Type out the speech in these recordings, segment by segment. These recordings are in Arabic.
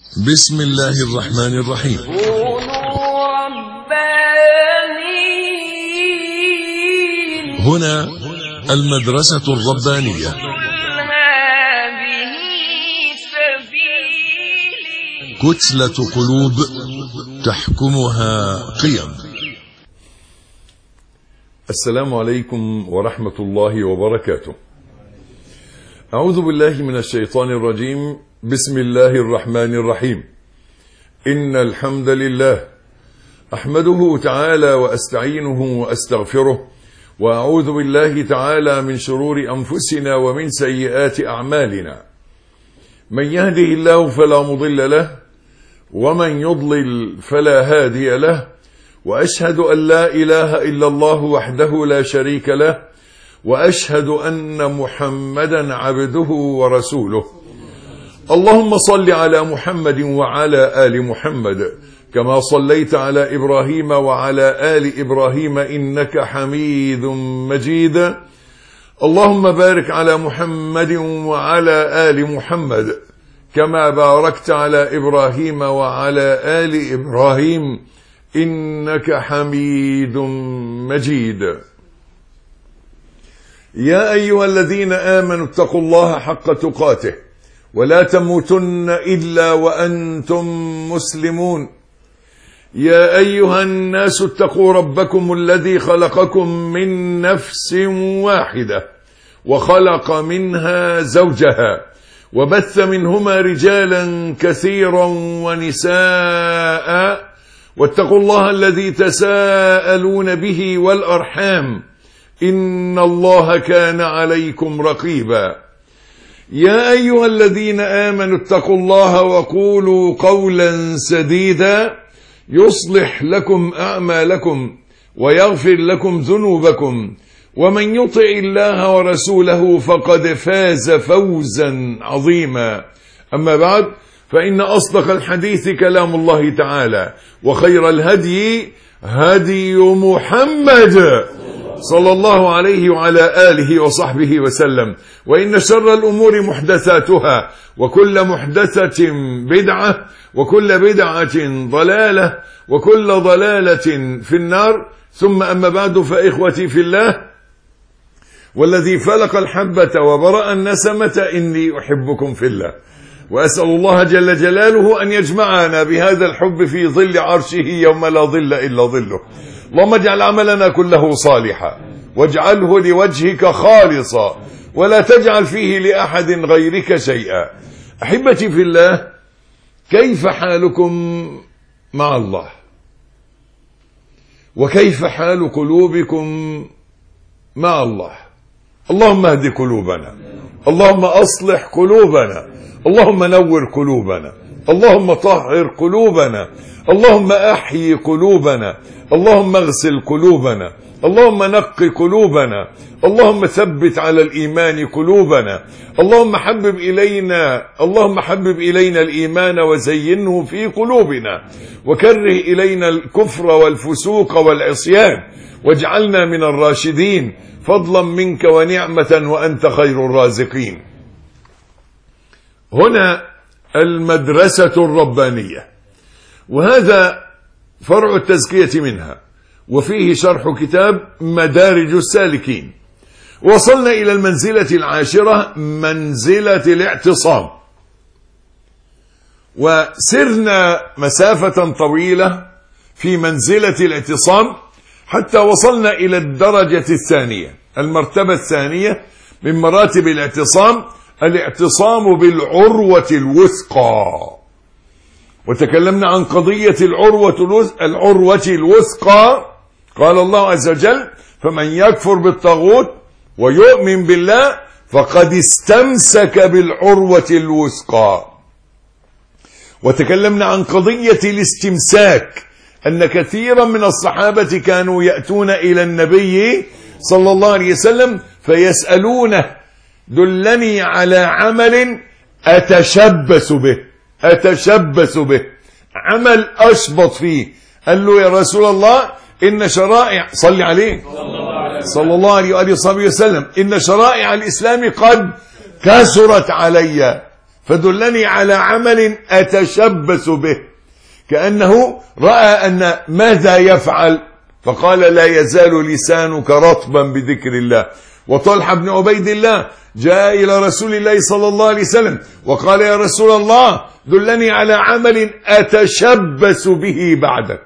بسم الله الرحمن الرحيم. كونوا ربانيين. هنا المدرسة الربانية. هذه سبيلي. كتلة قلوب تحكمها قيم. السلام عليكم ورحمة الله وبركاته. أعوذ بالله من الشيطان الرجيم. بسم الله الرحمن الرحيم. إن الحمد لله أحمده تعالى وأستعينه وأستغفره، وأعوذ بالله تعالى من شرور أنفسنا ومن سيئات أعمالنا. من يهده الله فلا مضل له، ومن يضلل فلا هادي له، وأشهد أن لا إله إلا الله وحده لا شريك له، وأشهد أن محمدا عبده ورسوله. اللهم صل على محمد وعلى آل محمد كما صليت على إبراهيم وعلى آل إبراهيم إنك حميد مجيد. اللهم بارك على محمد وعلى آل محمد كما باركت على إبراهيم وعلى آل إبراهيم إنك حميد مجيد. يا أيها الذين آمنوا اتقوا الله حق تقاته ولا تموتن إلا وأنتم مسلمون. يا أيها الناس اتقوا ربكم الذي خلقكم من نفس واحدة وخلق منها زوجها وبث منهما رجالا كثيرا ونساء، واتقوا الله الذي تساءلون به والأرحام إن الله كان عليكم رقيبا. يا أيها الذين آمنوا اتقوا الله وقولوا قولا سديدا يصلح لكم أعمالكم ويغفر لكم ذنوبكم، ومن يطع الله ورسوله فقد فاز فوزا عظيما. أما بعد، فإن أصدق الحديث كلام الله تعالى، وخير الهدي هدي محمد صلى الله عليه وعلى آله وصحبه وسلم. وإن شر الأمور محدثاتها، وكل محدثة بدعة، وكل بدعة ضلالة، وكل ضلالة في النار. ثم أما بعد، فإخوتي في الله، والذي فلق الحبة وبرأ النسمة إني أحبكم في الله، وأسأل الله جل جلاله أن يجمعنا بهذا الحب في ظل عرشه يوم لا ظل إلا ظله. اللهم اجعل عملنا كله صالحا، واجعله لوجهك خالصا، ولا تجعل فيه لأحد غيرك شيئا. أحبتي في الله، كيف حالكم مع الله؟ وكيف حال قلوبكم مع الله؟ اللهم اهد قلوبنا، اللهم أصلح قلوبنا، اللهم نور قلوبنا، اللهم طهر قلوبنا، اللهم أحيي قلوبنا، اللهم اغسل قلوبنا، اللهم نقي قلوبنا، اللهم ثبت على الإيمان قلوبنا، اللهم حبب إلينا الإيمان وزينه في قلوبنا، وكره إلينا الكفر والفسوق والعصيان، واجعلنا من الراشدين فضلا منك ونعمة وأنت خير الرازقين. هنا المدرسة الربانية، وهذا فرع التزكية منها، وفيه شرح كتاب مدارج السالكين. وصلنا إلى المنزلة العاشرة، منزلة الاعتصام، وسرنا مسافة طويلة في منزلة الاعتصام حتى وصلنا إلى الدرجة الثانية، المرتبة الثانية من مراتب الاعتصام، الاعتصام بالعروة الوثقى. وتكلمنا عن قضية العروة الوثقى. قال الله عز وجل: فمن يكفر بالطاغوت ويؤمن بالله فقد استمسك بالعروة الوثقى. وتكلمنا عن قضية الاستمساك، أن كثيرا من الصحابة كانوا يأتون إلى النبي صلى الله عليه وسلم فيسألونه: دلني على عمل أتشبث به، عمل أشبط فيه. قال له: يا رسول الله، إن شرائع، صلي عليه صلى الله عليه وآله وصحبه وسلم، إن شرائع الإسلام قد كثرت علي، فدلني على عمل أتشبث به، كأنه رأى أن ماذا يفعل، فقال لا يزال لسانك رطبا بذكر الله. وطلحة بن عبيد الله جاء إلى رسول الله صلى الله عليه وسلم وقال يا رسول الله دلني على عمل أتشبث به بعدك.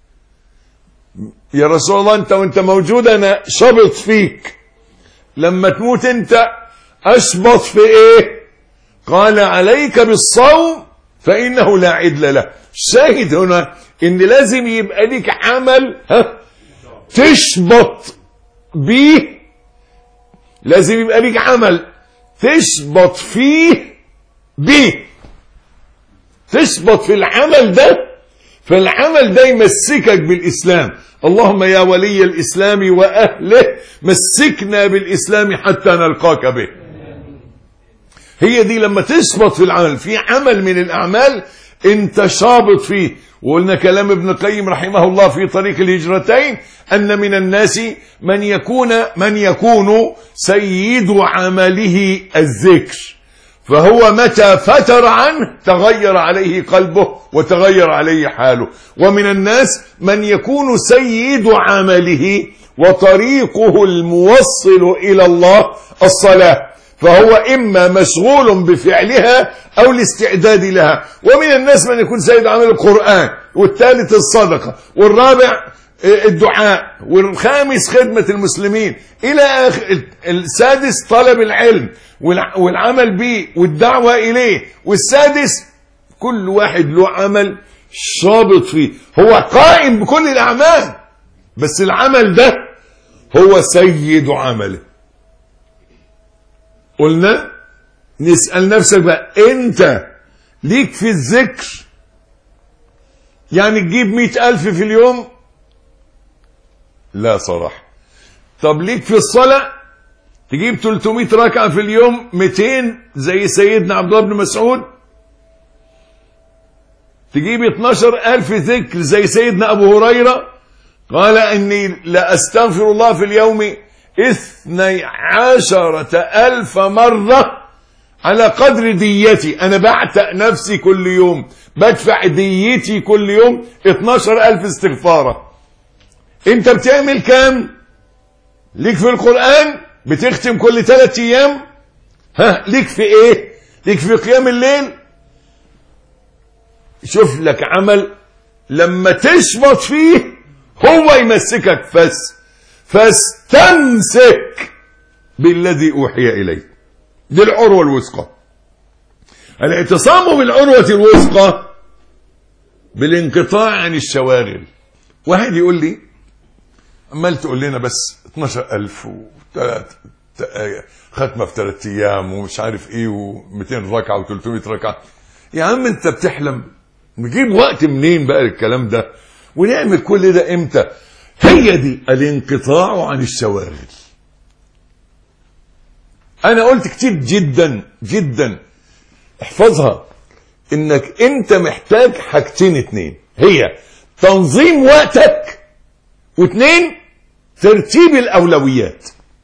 يا رسول الله أنت وانت موجود أنا شبط فيك، لما تموت أنت أشبط في إيه؟ قال عليك بالصوم فإنه لا عدل له. الشاهد هنا إن لازم يبقى لك عمل تشبط بيه، لازم يبقى لك عمل تشبط فيه بيه، تشبط في العمل ده، فالعمل ده يمسكك بالإسلام. اللهم يا ولي الإسلام وأهله مسكنا بالإسلام حتى نلقاك به. هي دي لما تشبط في العمل، في عمل من الأعمال انت شابط فيه. وقلنا كلام ابن القيم رحمه الله في طريق الهجرتين أن من الناس من يكون سيد عمله الذكر، فهو متى فتر عنه تغير عليه قلبه وتغير عليه حاله. ومن الناس من يكون سيد عمله وطريقه الموصل إلى الله الصلاة، فهو إما مشغول بفعلها أو الاستعداد لها. ومن الناس من يكون سيد عمل القرآن، والثالث الصدقة، والرابع الدعاء، والخامس خدمة المسلمين إلى آخر، السادس طلب العلم والعمل به والدعوة إليه، والسادس كل واحد له عمل شابط فيه، هو قائم بكل الأعمال بس العمل ده هو سيد عمله. قلنا نسأل نفسك بقى، انت ليك في الذكر يعني تجيب 100,000 في اليوم؟ لا صراحة. طب ليك في الصلاة تجيب 300 ركعة في اليوم 200 زي سيدنا عبد الله بن مسعود؟ تجيب 12,000 ذكر زي سيدنا أبو هريرة قال إني لا أستغفر الله في اليوم 12,000 مرة على قدر ديتي، أنا بعتق نفسي كل يوم، بدفع ديتي كل يوم 12,000 استغفارة. انت بتعمل كام؟ ليك في القرآن بتختم كل 3 أيام؟ ليك في ايه؟ ليك في قيام الليل؟ شوف لك عمل لما تشبط فيه هو يمسكك فاستمسك بالذي أوحي إليك. دي العروة الوثقى. الاعتصام بالعروة الوثقى بالانقطاع عن الشواغل. واحد يقول لي عمال تقول لنا بس 12,000 ختمة في 3 أيام ومش عارف ايه و200 ركعة و300 ركعة. يا عم انت بتحلم؟ نجيب وقت منين بقى الكلام ده ونعمل كل ده امتى؟ هي دي الانقطاع عن الشواغل. انا قلت كتير جدا جدا احفظها، انك انت محتاج حاجتين 2، هي تنظيم وقتك، و2 ترتيب الاولويات.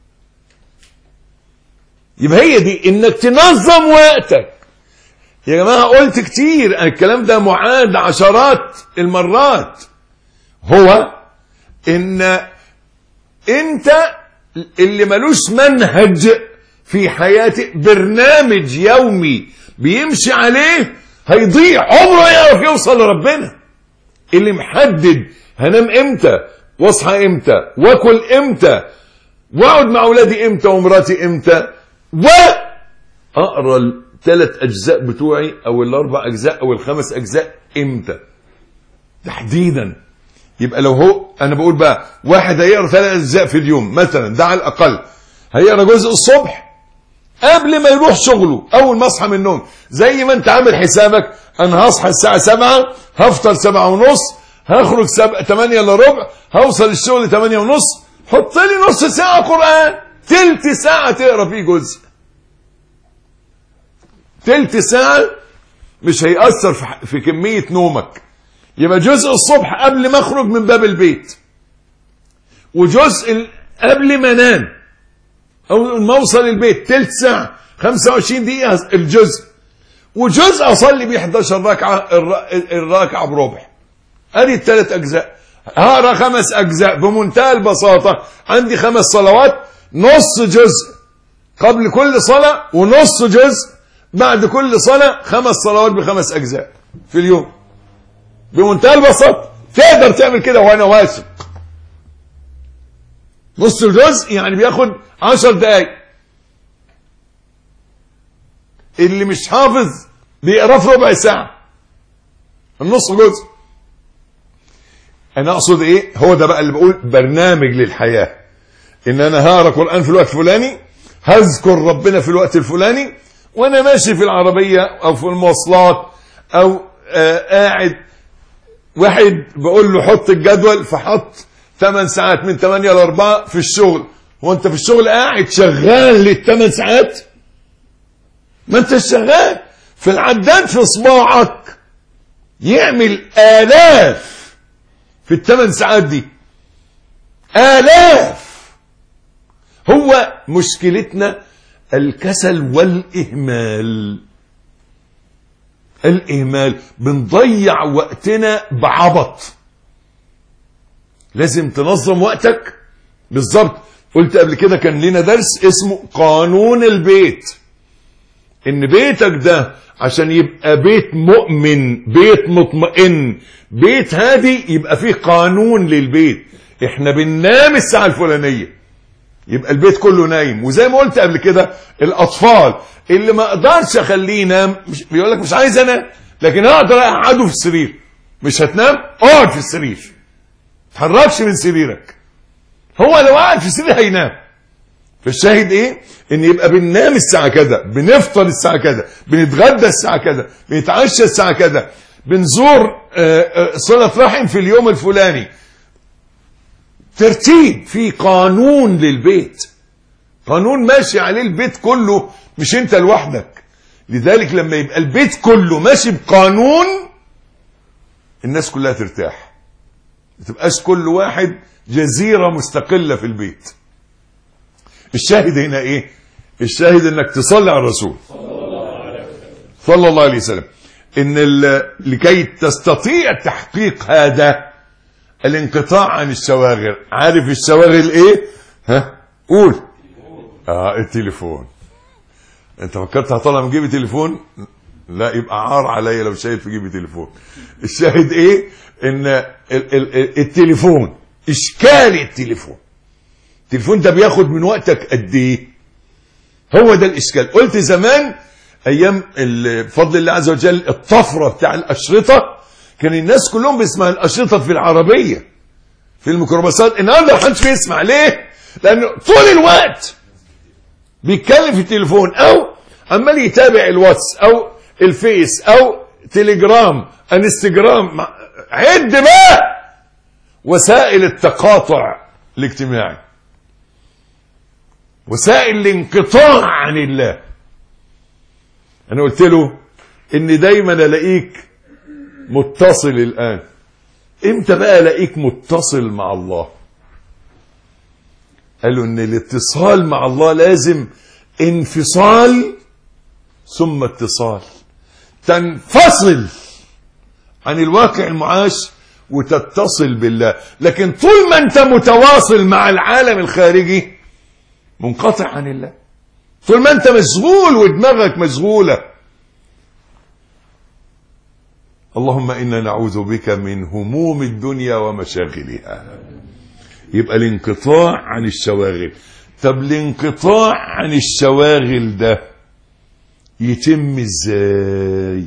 يبقى هي دي انك تنظم وقتك. يا جماعة قلت كتير الكلام ده معاد عشرات المرات، هو ان انت اللي ملوش منهج في حياته، برنامج يومي بيمشي عليه، هيضيع عمره يعرف يوصل لربنا. اللي محدد هنام امتى واصحى امتى واكل امتى واقعد مع اولادي امتى ومراتي امتى واقرا ال3 أجزاء بتوعي او ال4 أجزاء او ال5 أجزاء امتى تحديدا. يبقى لو هو انا بقول بقى واحد هيقرا 3 أجزاء في اليوم مثلا، ده على الاقل هيقرا جزء الصبح قبل ما يروح شغله اول ما اصحى من النوم، زي ما انت عامل حسابك انا هصحى الساعه 7، هفطر 7:30، هخرج 8 إلا ربع، هوصل الشغل 8:30، حط لي نص ساعه قران، تلت ساعه تقرا فيه جزء، تلت ساعه مش هيأثر في كميه نومك. يبقى جزء الصبح قبل ما اخرج من باب البيت، وجزء قبل ما انام او ما اوصل البيت، تلت ساعه 25 دقيقه الجزء، وجزء اصلي بيه 11 ركعه، الركعه بربع، ادي الثلاث اجزاء. هقرا 5 اجزاء بمنتهى البساطه. عندي 5 صلوات، نص جزء قبل كل صلاه ونص جزء بعد كل صلاه، 5 صلوات ب5 اجزاء في اليوم بمنتهى البساطه. تقدر تعمل كده وانا واثق. نص الجزء يعني بياخد 10 دقايق. اللي مش حافظ بيقراه في ربع ساعه النص جزء. انا اقصد ايه؟ هو ده بقى اللي بقول برنامج للحياه، ان انا هقرا قران في الوقت الفلاني، هذكر ربنا في الوقت الفلاني، وانا ماشي في العربيه او في المواصلات او قاعد. واحد بقول له حط الجدول، فحط 8 ساعات من 8 ل 4 في الشغل. هو انت في الشغل قاعد شغال لل8 ساعات؟ ما انت شغال في العداد في صباعك يعمل آلاف في ال8 ساعات دي، آلاف. هو مشكلتنا الكسل والإهمال. الإهمال، بنضيع وقتنا بعبط. لازم تنظم وقتك بالظبط. قلت قبل كده كان لنا درس اسمه قانون البيت، ان بيتك ده عشان يبقى بيت مؤمن، بيت مطمئن، بيت هادي، يبقى فيه قانون للبيت. احنا بننام الساعة الفلانية، يبقى البيت كله نايم. وزي ما قلت قبل كده، الاطفال اللي ما اقدرش اخليه ينام، بيقول لك مش عايز انام، لكن اقدر اقعده في السرير. مش هتنام؟ اقعد في السرير، تحركش من سريرك. هو لو قاعد في السرير هينام. فالشاهد ايه؟ ان يبقى بننام الساعه كذا، بنفطر الساعه كذا، بنتغدى الساعه كذا، بنتعشى الساعه كذا، بنزور صله رحم في اليوم الفلاني. ترتيب، في قانون للبيت، قانون ماشي عليه البيت كله، مش انت لوحدك. لذلك لما يبقى البيت كله ماشي بقانون، الناس كلها ترتاح، ما تبقاش كل واحد جزيرة مستقلة في البيت. الشاهد هنا ايه؟ الشاهد انك تصلي على الرسول صلى الله عليه وسلم. ان لكي تستطيع تحقيق هذا الانقطاع عن الشواغل. عارف الشواغل ايه؟ ها قول. التليفون. انت فكرت هطلع من جيبي تليفون؟ لا، يبقى عار عليا لو شايل في جيبي تليفون. الشاهد ايه؟ ان التليفون، اشكال التليفون ده بياخد من وقتك قد ايه؟ هو ده الاشكال. قلت زمان ايام بفضل الله عز وجل الطفره بتاع الاشرطه، كان الناس كلهم بيسمعوا الاشرطه في العربيه في الميكروباصات. النهارده محدش بيسمع. ليه؟ لانه طول الوقت بيتكلم في التليفون، او عمال يتابع الواتس او الفيس او تليجرام انستجرام. عد بقى وسائل التقاطع الاجتماعي، وسائل الانقطاع عن الله. انا قلت له ان دايما الاقيك متصل. الان امتى بقى الاقيك متصل مع الله؟ قالوا ان الاتصال مع الله لازم انفصال ثم اتصال. تنفصل عن الواقع المعاش وتتصل بالله. لكن طول ما انت متواصل مع العالم الخارجي منقطع عن الله. طول ما انت مشغول ودماغك مشغولة. اللهم إنا نعوذ بك من هموم الدنيا ومشاغلها. يبقى الانقطاع عن الشواغل. طب الانقطاع عن الشواغل ده يتم ازاي؟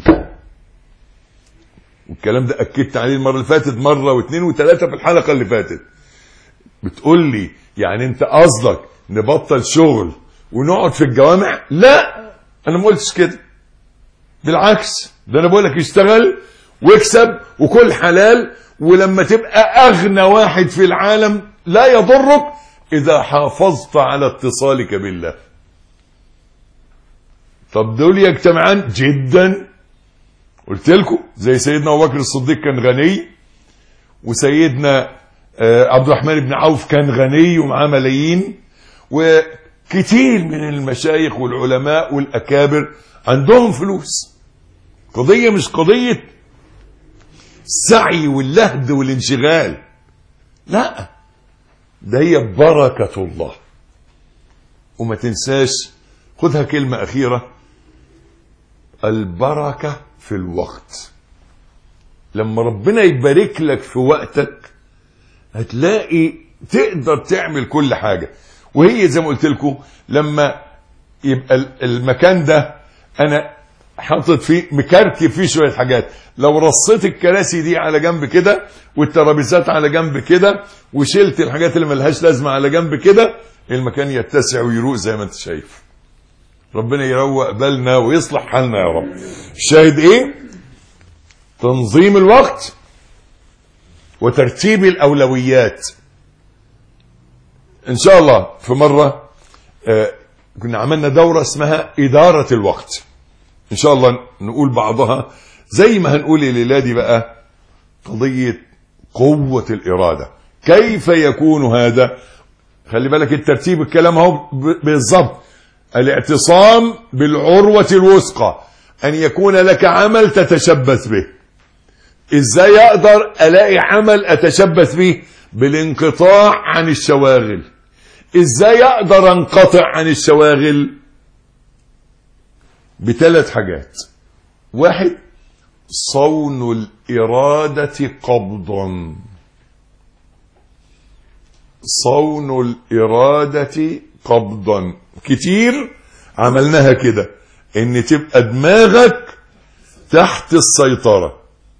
والكلام ده أكدت عليه المرة اللي فاتت، مرة واثنين وثلاثة في الحلقة اللي فاتت. بتقول لي يعني انت قصدك نبطل شغل ونقعد في الجوامع؟ لا، انا ما قلتش كده. بالعكس، ده انا بقول لك اشتغل واكسب وكل حلال. ولما تبقى اغنى واحد في العالم لا يضرك اذا حافظت على اتصالك بالله. طب دول يجتمعان جدا. قلت لكم زي سيدنا ابو بكر الصديق كان غني، وسيدنا عبد الرحمن بن عوف كان غني ومعاه ملايين، وكتير من المشايخ والعلماء والأكابر عندهم فلوس. قضية مش قضية السعي واللهد والانشغال، لا، ده هي بركة الله. وما تنساش، خدها كلمة أخيرة، البركة في الوقت. لما ربنا يبارك لك في وقتك هتلاقي تقدر تعمل كل حاجة. وهي زي ما قلت لكم، لما يبقى المكان ده أنا حاطط فيه مكركب فيه شوية حاجات، لو رصيت الكراسي دي على جنب كده والترابيزات على جنب كده وشلت الحاجات اللي ملهاش لازمة على جنب كده، المكان يتسع ويروق زي ما انت شايف. ربنا يروق بالنا ويصلح حالنا يا رب. الشاهد ايه؟ تنظيم الوقت وترتيب الأولويات. إن شاء الله في مرة كنا عملنا دورة اسمها إدارة الوقت، إن شاء الله نقول بعضها زي ما هنقول الليلة دي بقى قضية قوة الإرادة. كيف يكون هذا؟ خلي بالك الترتيب، الكلام اهو بالضبط. الاعتصام بالعروة الوثقى، أن يكون لك عمل تتشبث به. إزاي أقدر ألاقي عمل أتشبث به؟ بالانقطاع عن الشواغل. إزاي أقدر أنقطع عن الشواغل؟ بثلاث حاجات. واحد، صون الإرادة قبضا. صون الإرادة قبضا كتير عملناها كده، ان تبقى دماغك تحت السيطرة.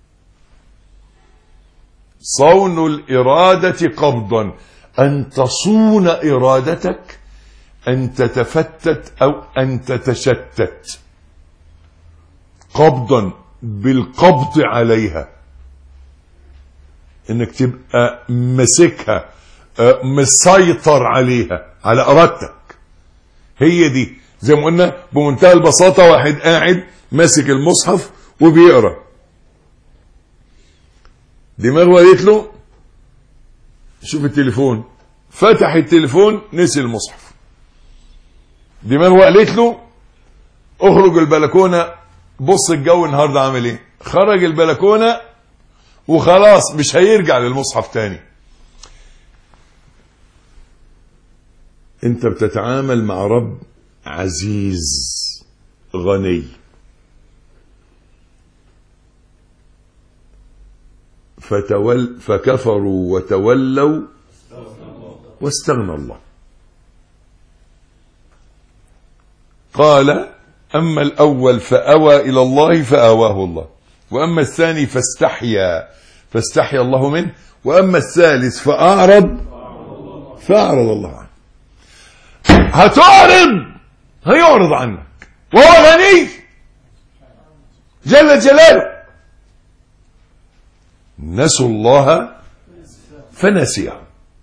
صون الإرادة قبضا، أن تصون إرادتك، أن تتفتت أو أن تتشتت. قبضا، بالقبض عليها، انك تبقى مسكها، مسيطر عليها، على إرادتك. هي دي زي ما قلنا بمنتهى البساطة، واحد قاعد ماسك المصحف وبيقرأ، دماغه قالت له شوف التليفون، فتح التليفون نسي المصحف. دماغه قالت له اخرج البلكونة، بص الجو النهارده عامل ايه. خرج البلكونة وخلاص مش هيرجع للمصحف تاني. انت بتتعامل مع رب عزيز غني، فكفروا وتولوا واستغنى الله. قال أما الأول فأوى إلى الله فآواه الله، وأما الثاني فاستحيا الله منه، وأما الثالث فأعرض الله عنه. هتعرض هيعرض عنك، وهو غني جل جلاله. نسوا الله فنسيهم،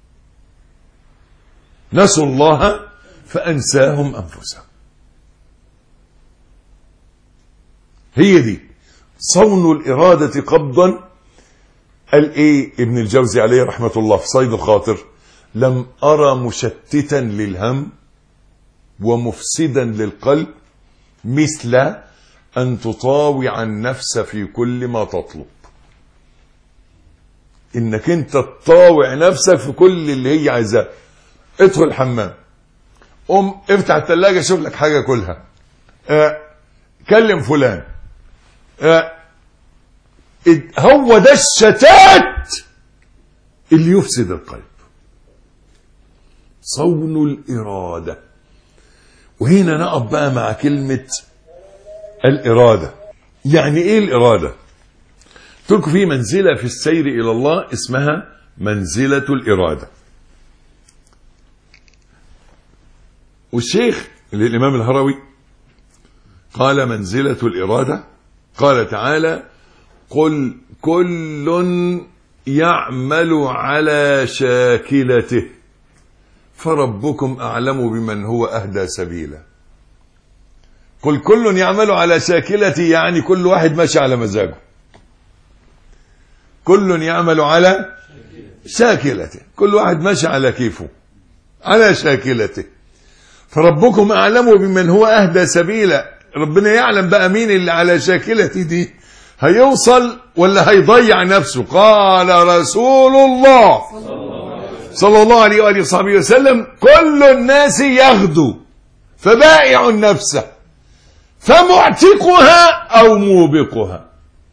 نسوا الله فأنساهم أنفسهم. هي دي صون الإرادة قبضا. قال ايه ابن الجوزي عليه رحمة الله في صيد الخاطر؟ لم أرى مشتتا للهم ومفسدا للقلب مثل أن تطاوع النفس في كل ما تطلب. إنك أنت تطاوع نفسك في كل اللي هي عايزاه. ادخل الحمام، افتح الثلاجة شوف لك حاجة كلها، كلم فلان. هو ده الشتات اللي يفسد القلب. صون الإرادة. وهنا نقف بقى مع كلمة الإرادة. يعني إيه الإرادة؟ تركوا في منزلة في السير إلى الله اسمها منزلة الإرادة. والشيخ الإمام الهروي قال منزلة الإرادة، قال تعالى قل كل يعمل على شاكلته فربكم أعلم بمن هو أهدى سبيلا. قل كل يعمل على شاكلته، يعني كل واحد ماشي على مزاجه. كل يعمل على شاكلته، كل واحد ماشي على كيفه، على شاكلته. فربكم أعلم بمن هو أهدى سبيلا. ربنا يعلم بقى مين اللي على شاكلتي دي هيوصل ولا هيضيع نفسه. قال رسول الله صلى الله عليه وآله وصحبه وسلم: كل الناس يغدو فبائع نفسه فمعتقها أو موبقها.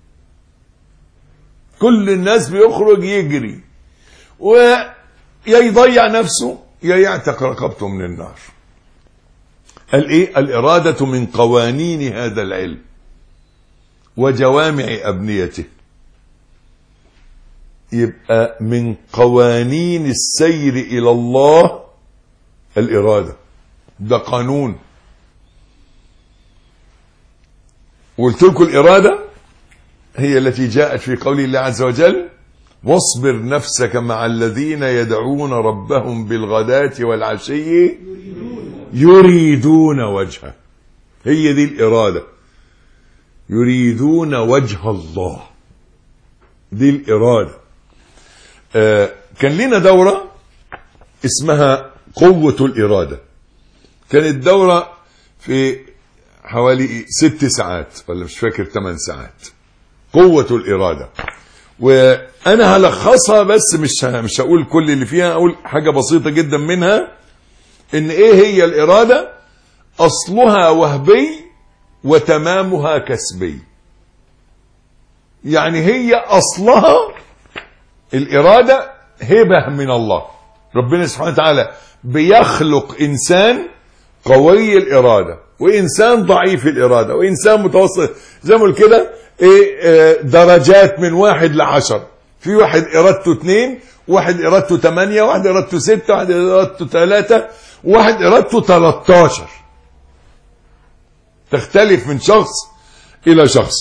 كل الناس بيخرج يجري ويا يضيع نفسه يا يعتق رقبته من النار. قال ايه؟ الإرادة من قوانين هذا العلم وجوامع أبنيته. يبقى من قوانين السير إلى الله الإرادة، ده قانون. وقلت لكم الإرادة هي التي جاءت في قول الله عز وجل: واصبر نفسك مع الذين يدعون ربهم بالغداة والعشي يريدون وجهه. هي دي الإرادة، يريدون وجه الله، دي الإرادة. كان لنا دورة اسمها قوة الإرادة. كانت دورة في حوالي 6 ساعات ولا مش فاكر 8 ساعات. قوة الإرادة. وأنا هلخصها بس مش هقول كل اللي فيها، أقول حاجة بسيطة جدا منها. إن إيه هي الإرادة؟ أصلها وهبي وتمامها كسبي. يعني هي أصلها الإرادة هبة من الله. ربنا سبحانه وتعالى بيخلق إنسان قوي الإرادة وإنسان ضعيف الإرادة وإنسان متوسط، زي ما كده درجات من 1 ل10. في واحد إرادته 2، واحد إرادته 8، واحد إرادته 6، واحد إرادته 3، واحد إرادته 13. تختلف من شخص إلى شخص.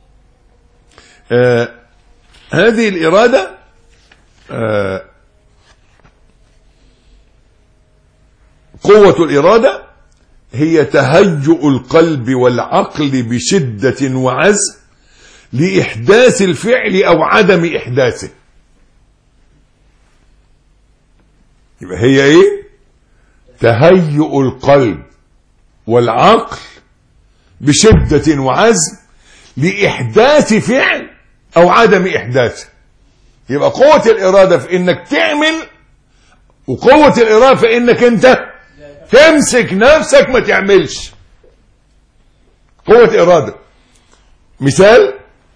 هذه الإرادة قوة الإرادة هي تهيؤ القلب والعقل بشدة وعزم لإحداث الفعل أو عدم إحداثه. يبقى هي إيه؟ تهيؤ القلب والعقل بشدة وعزم لإحداث فعل أو عدم إحداثه. يبقى قوة الإرادة في إنك تعمل، وقوة الإرادة في إنك أنت تمسك نفسك ما تعملش. قوة إرادة. مثال: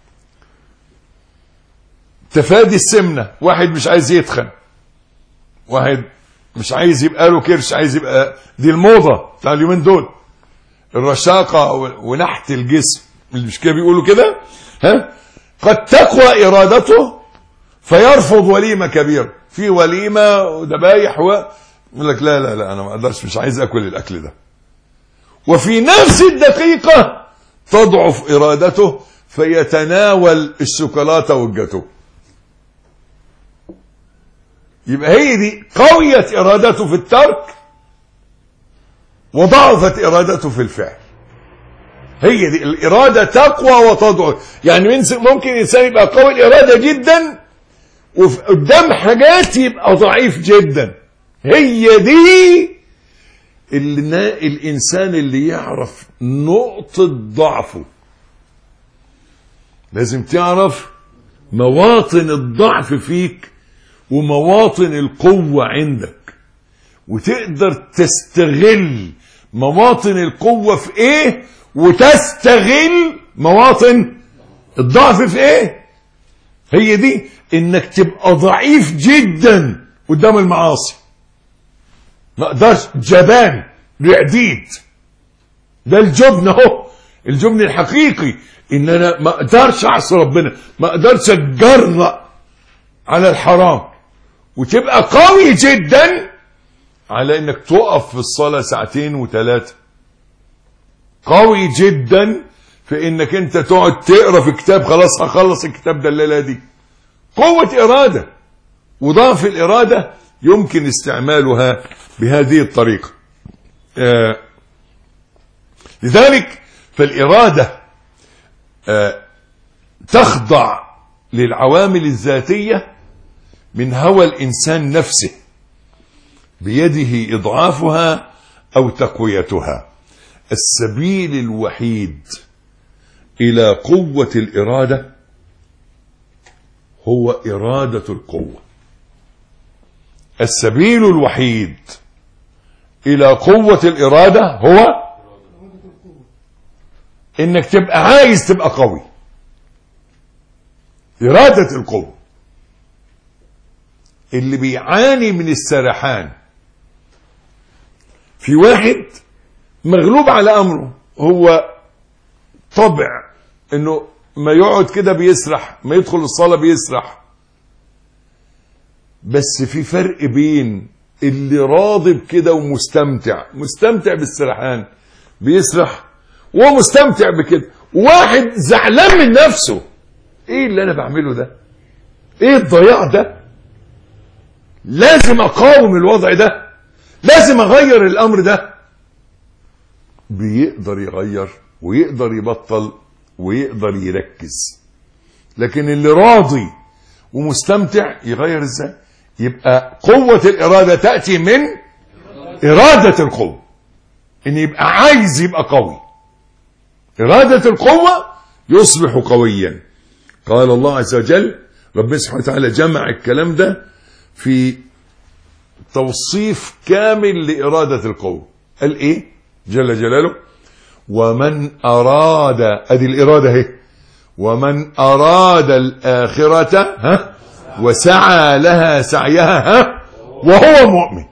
تفادي السمنة. واحد مش عايز يتخن، واحد مش عايز يبقى له كرش، عايز يبقى، دي الموضة بتاع اليومين دول، الرشاقة ونحت الجسم، مش كده بيقولوا كده؟ ها؟ قد تقوى إرادته فيرفض وليمة كبيرة. في وليمة وذبايح يقول لك لا لا لا، أنا ما أقدرش، مش عايز أكل الأكل ده. وفي نفس الدقيقة تضعف إرادته فيتناول الشوكولاتة والجاتو. يبقى هي دي قوية إرادته في الترك وضعفت إرادته في الفعل. هي دي الإرادة، تقوى وتضعف. يعني ممكن الإنسان يبقى قوي الإرادة جدا وقدام حاجات يبقى ضعيف جدا. هي دي الإنسان اللي يعرف نقطة ضعفه. لازم تعرف مواطن الضعف فيك ومواطن القوة عندك، وتقدر تستغل مواطن القوة في ايه وتستغل مواطن الضعف في ايه. هي دي انك تبقى ضعيف جدا قدام المعاصي، ما اقدرش، جبان رعديد، ده الجبن اهو، الجبن الحقيقي، ان انا ما اقدرش اعصي ربنا، ما اقدرش اتجرأ على الحرام. وتبقى قوي جدا على انك تقف في الصلاة 2 و3. قوي جدا في انك انت تقعد تقرأ في كتاب، خلاص هخلص الكتاب ده الليلة دي. قوة ارادة. وضعف الارادة يمكن استعمالها بهذه الطريقة. لذلك فالارادة تخضع للعوامل الذاتية من هوى الإنسان نفسه، بيده إضعافها أو تقويتها. السبيل الوحيد إلى قوة الإرادة هو إرادة القوة. السبيل الوحيد إلى قوة الإرادة هو إنك تبقى عايز تبقى قوي. إرادة القوة. اللي بيعاني من السرحان، في واحد مغلوب على أمره، هو طبع إنه ما يقعد كده بيسرح، ما يدخل الصلاة بيسرح. بس في فرق بين اللي راضي بكده ومستمتع، مستمتع بالسرحان بيسرح ومستمتع بكده، واحد زعلان من نفسه، ايه اللي انا بعمله ده، ايه الضياع ده، لازم اقاوم الوضع ده، لازم اغير الامر ده. بيقدر يغير ويقدر يبطل ويقدر يركز. لكن اللي راضي ومستمتع يغير ازاي؟ يبقى قوة الإرادة تأتي من إرادة القوة، إن يبقى عايز يبقى قوي. إرادة القوة يصبح قويا. قال الله عز وجل، ربنا سبحانه وتعالى جمع الكلام ده في توصيف كامل لإرادة القوة. قال إيه جل جلاله؟ ومن أراد، أدي الإرادة هي، ومن أراد الآخرة وسعى لها سعيها وهو مؤمن.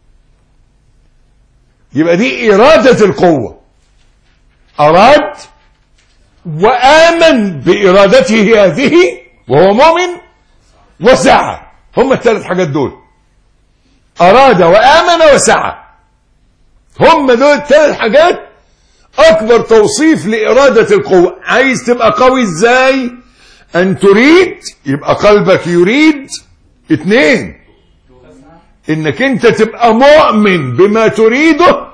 يبقى دي إرادة القوة، أراد وآمن بإرادته هذه وهو مؤمن وسعى. هم الثلاث حاجات دول، أراد وآمن وسعى، هم دول الثلاث حاجات. أكبر توصيف لإرادة القوة. عايز تبقى قوي إزاي؟ أن تريد، يبقى قلبك يريد. 2، إنك أنت تبقى مؤمن بما تريده.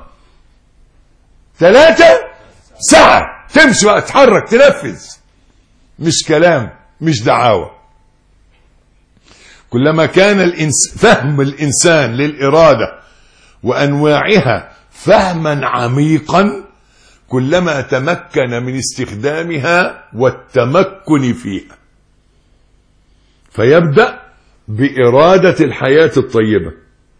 3، سعى، تمشي بقى، تحرك، تنفذ، مش كلام، مش دعاوى. كلما كان فهم الإنسان للإرادة وأنواعها فهما عميقا، كلما تمكن من استخدامها والتمكن فيها. فيبدأ بإرادة الحياة الطيبة.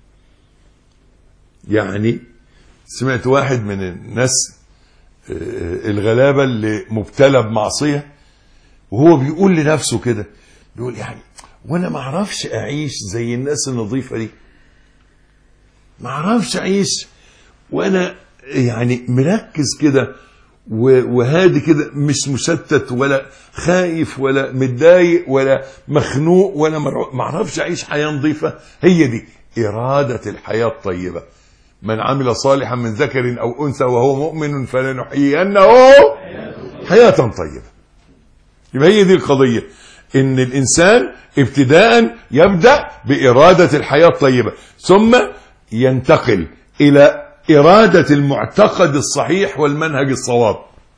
يعني سمعت واحد من الناس الغلابة اللي مبتلى بمعصية، وهو بيقول لنفسه كده، بيقول يعني وانا ما اعرفش اعيش زي الناس النظيفة دي، ما اعرفش اعيش وانا يعني مركز كده وهادي كده، مش مشتت ولا خايف ولا متضايق ولا مخنوق ولا مرعوب، ما اعرفش اعيش حياة نظيفة. هي دي إرادة الحياة الطيبة. من عمل صالحا من ذكر أو أنثى وهو مؤمن فلنحيينه حياة طيبة. يبقى هي دي القضية، إن الإنسان ابتداء يبدأ بإرادة الحياة الطيبة، ثم ينتقل إلى إرادة المعتقد الصحيح والمنهج الصواب،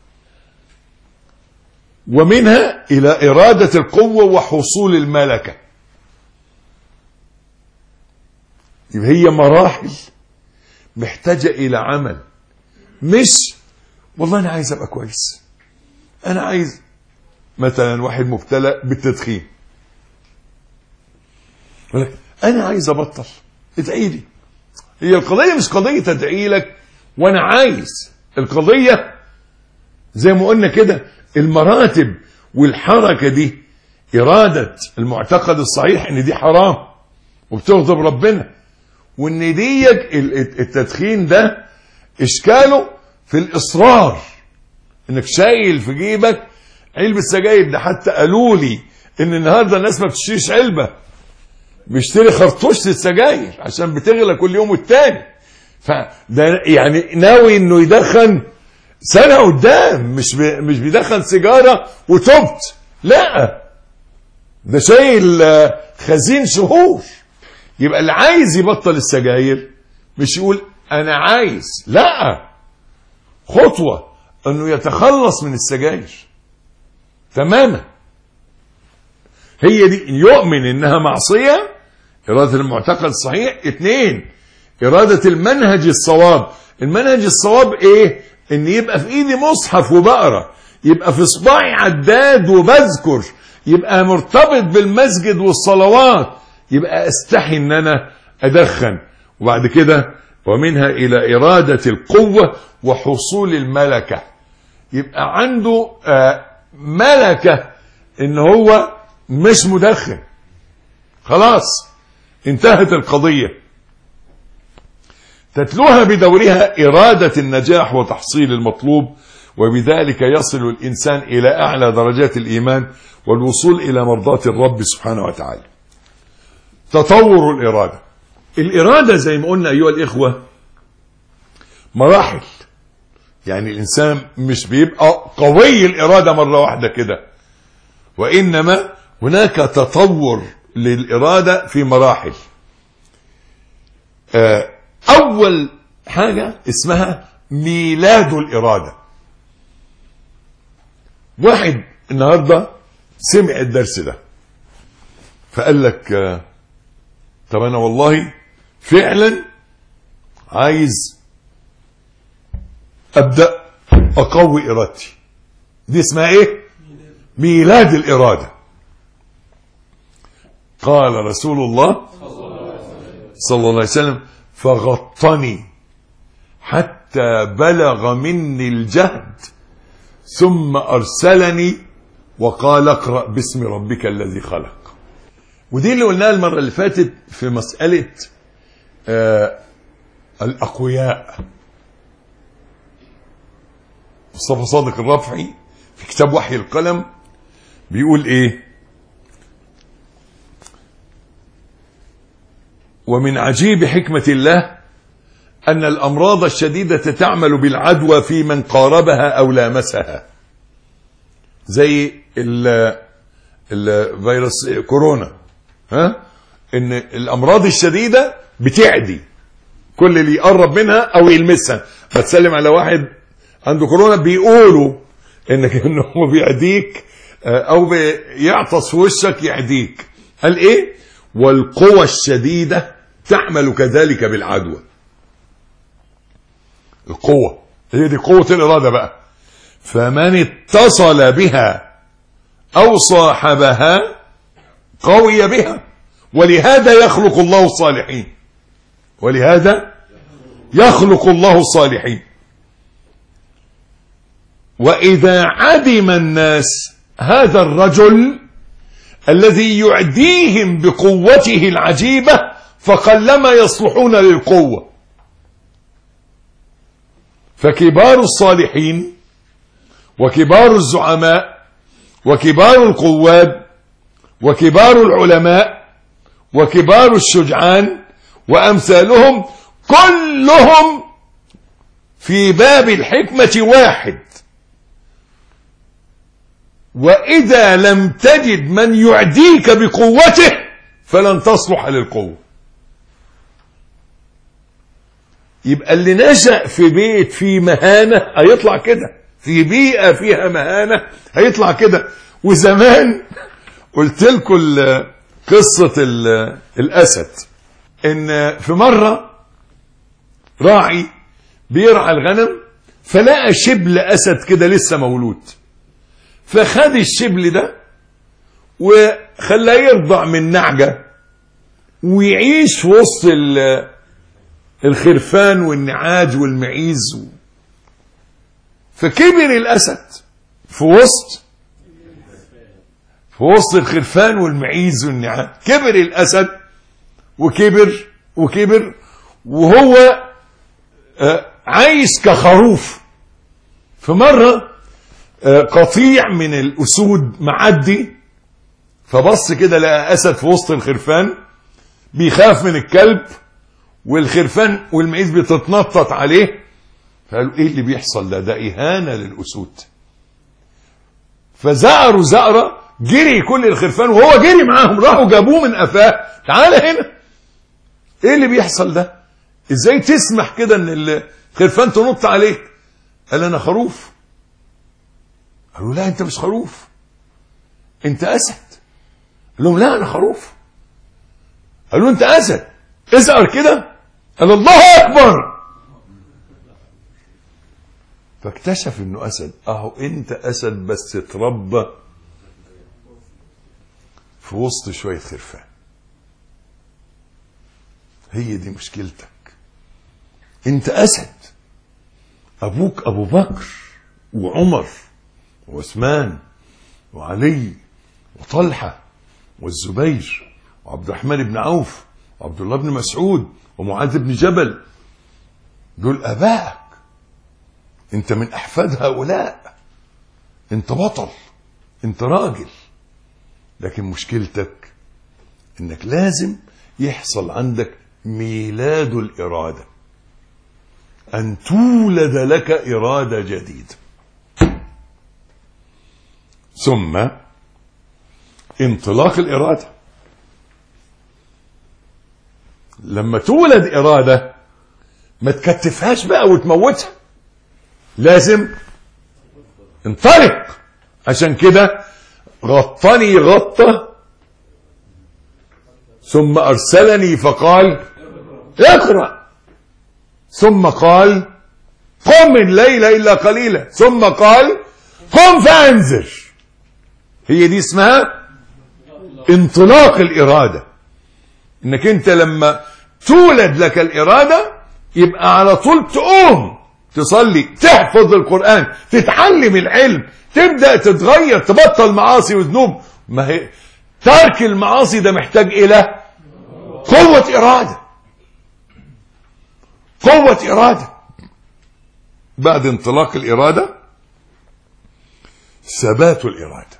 ومنها إلى إرادة القوة وحصول الملكة. يبقى هي مراحل محتاجة إلى عمل، مش والله أنا عايز أبقى كويس، أنا عايز مثلا واحد مبتلى بالتدخين، أنا عايز أبطل، ادعي لي. هي القضية مش قضية ادعي لك وأنا عايز، القضية زي ما قلنا كده المراتب والحركة دي. إرادة المعتقد الصحيح إن دي حرام وبتغضب ربنا، وإن دي التدخين ده إشكاله في الإصرار، إنك شايل في جيبك علبة سجاير. ده حتى قالوا لي إن النهاردة الناس ما بتشتريش علبة، بيشتري خرطوشة السجاير عشان بتغلى كل يوم والتاني. فده يعني ناوي إنه يدخن سنة قدام، مش بيدخن سيجارة وتبت، لا، ده شايل خزين شهور. يبقى اللي عايز يبطل السجاير مش يقول أنا عايز، لا، خطوة أنه يتخلص من السجاير تماما. هي دي يؤمن إنها معصية، إرادة المعتقد الصحيح. 2، إرادة المنهج الصواب. المنهج الصواب إيه؟ ان يبقى في ايدي مصحف وبقرا، يبقى في صباعي عداد وبذكر، يبقى مرتبط بالمسجد والصلوات، يبقى استحي ان انا ادخن. وبعد كده ومنها الى ارادة القوة وحصول الملكة، يبقى عنده ملكة ان هو مش مدخن، خلاص انتهت القضية. تتلوها بدورها إرادة النجاح وتحصيل المطلوب، وبذلك يصل الإنسان إلى أعلى درجات الإيمان والوصول إلى مرضاة الرب سبحانه وتعالى. تطور الإرادة. الإرادة زي ما قلنا أيها الإخوة مراحل، يعني الإنسان مش بيبقى قوي الإرادة مرة واحدة كده، وإنما هناك تطور للإرادة في مراحل. أول حاجة اسمها ميلاد الإرادة. واحد النهاردة سمع الدرس ده فقال لك طب أنا والله فعلا عايز أبدأ أقوي إرادتي. دي اسمها إيه؟ ميلاد الإرادة. قال رسول الله صلى الله عليه وسلم فغطني حتى بلغ مني الجهد ثم أرسلني وقال اقرأ باسم ربك الذي خلق. ودي اللي قلناها المرة اللي فاتت في مسألة الأقوياء. مصطفى صادق الرافعي في كتاب وحي القلم بيقول ايه؟ ومن عجيب حكمة الله أن الأمراض الشديدة تعمل بالعدوى في من قاربها أو لامسها، زي الفيروس كورونا، إن الأمراض الشديدة بتعدي كل اللي يقرب منها أو يلمسها. بتسلم على واحد عنده كورونا بيقولوا إنه هو بيعديك أو بيعطس في وشك يعديك. قال إيه؟ والقوى الشديدة تعمل كذلك بالعدوى. القوة هي دي قوة الإرادة بقى. فمن اتصل بها أو صاحبها قوي بها، ولهذا يخلق الله الصالحين. ولهذا يخلق الله الصالحين. وإذا عدم الناس هذا الرجل الذي يعديهم بقوته العجيبة فقلما يصلحون للقوة. فكبار الصالحين وكبار الزعماء وكبار القواد وكبار العلماء وكبار الشجعان وأمثالهم كلهم في باب الحكمة واحد. وإذا لم تجد من يعديك بقوته فلن تصلح للقوة. يبقى اللي نشأ في بيت فيه مهانة هيطلع كده، في بيئة فيها مهانة هيطلع كده. وزمان قلت لكم قصة الأسد، إن في مرة راعي بيرعى الغنم فلقى شبل أسد كده لسه مولود، فخد الشبل ده وخلاه يرضع من نعجة ويعيش في وسط الخرفان والنعاج والمعيز. فكبر الأسد في وسط الخرفان والمعيز والنعاج. كبر الأسد وكبر وهو عايز كخروف. فمرة قطيع من الأسود معدي فبص كده لقى أسد في وسط الخرفان بيخاف من الكلب، والخرفان والمعيز بتتنطط عليه. فقالوا ايه اللي بيحصل ده إهانة للأسود. فزقروا زقرة، جري كل الخرفان وهو جري معاهم، راحوا جابوه من قفاه، تعال هنا ايه اللي بيحصل ده؟ ازاي تسمح كده ان الخرفان تنط عليك؟ قال انا خروف. قالوا لا انت مش خروف، انت اسد. قال لهم لا انا خروف. قالوا انت اسد، ازقر كده. قال الله اكبر. فاكتشف انه اسد. اهو انت اسد بس اتربى في وسط شوية خرفان. هي دي مشكلتك. انت اسد. ابوك ابو بكر وعمر وعثمان وعلي وطلحة والزبير وعبد الرحمن بن عوف وعبد الله بن مسعود ومعاذ بن جبل. دول ابائك. انت من احفاد هؤلاء. انت بطل. انت راجل. لكن مشكلتك انك لازم يحصل عندك ميلاد الإرادة، أن تولد لك إرادة جديدة، ثم انطلاق الإرادة. لما تولد إرادة ما تكتفهاش بقى وتموتها، لازم انطلق. عشان كده غطني غطة ثم أرسلني فقال اقرأ، ثم قال قم الليل إلا قليلا، ثم قال قم فأنذر. هي دي اسمها انطلاق الإرادة. انك انت لما تولد لك الإرادة يبقى على طول تقوم تصلي، تحفظ القرآن، تتعلم العلم، تبدأ تتغير، تبطل معاصي وذنوب. ما هي ترك المعاصي ده محتاج إلى قوة إرادة. قوة إرادة. بعد انطلاق الإرادة ثبات الإرادة.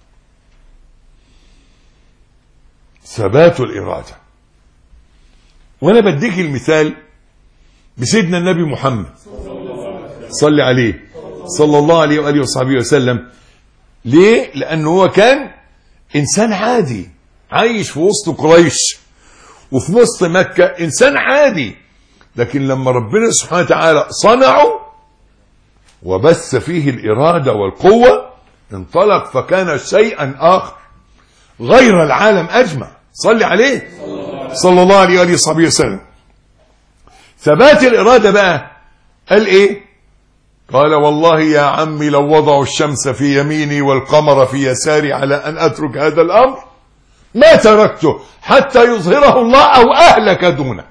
ثبات الإرادة. وأنا بديك المثال بسيدنا النبي محمد صلى عليه صلى الله عليه وآله وصحبه وسلم. ليه؟ لأنه هو كان إنسان عادي عايش في وسط قريش وفي وسط مكة، إنسان عادي. لكن لما ربنا سبحانه وتعالى صنعه وبث فيه الإرادة والقوة انطلق فكان شيئا آخر غير العالم أجمع. صلي عليه صلى الله عليه وآله وصحبه وسلم. ثبات الإرادة بقى قال إيه؟ قال والله يا عمي لو وضعوا الشمس في يميني والقمر في يساري على أن أترك هذا الأمر ما تركته حتى يظهره الله أو أهلك دونه.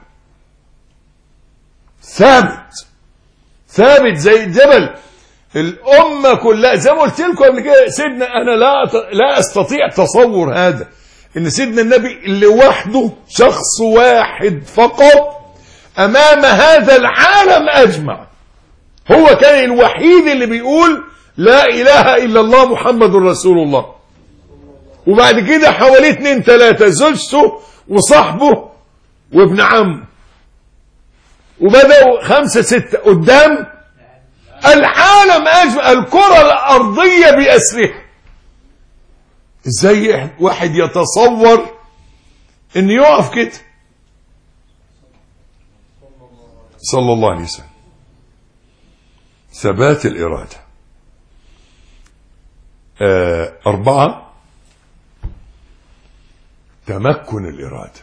ثابت. ثابت زي الجبل. الأمة كلها زي ما قلت لكم قبل كده، سيدنا أنا لا أستطيع تصور هذا، إن سيدنا النبي لوحده شخص واحد فقط أمام هذا العالم أجمع، هو كان الوحيد اللي بيقول لا إله إلا الله محمد رسول الله. وبعد كده حواليه 2 3 زوجته وصاحبه وابن عمه، وبدأوا 5 6 قدام العالم أجمع، الكرة الأرضية بأسرها. ازاي واحد يتصور ان يقف كده؟ صلى الله عليه وسلم. ثبات الإرادة. 4 تمكن الإرادة.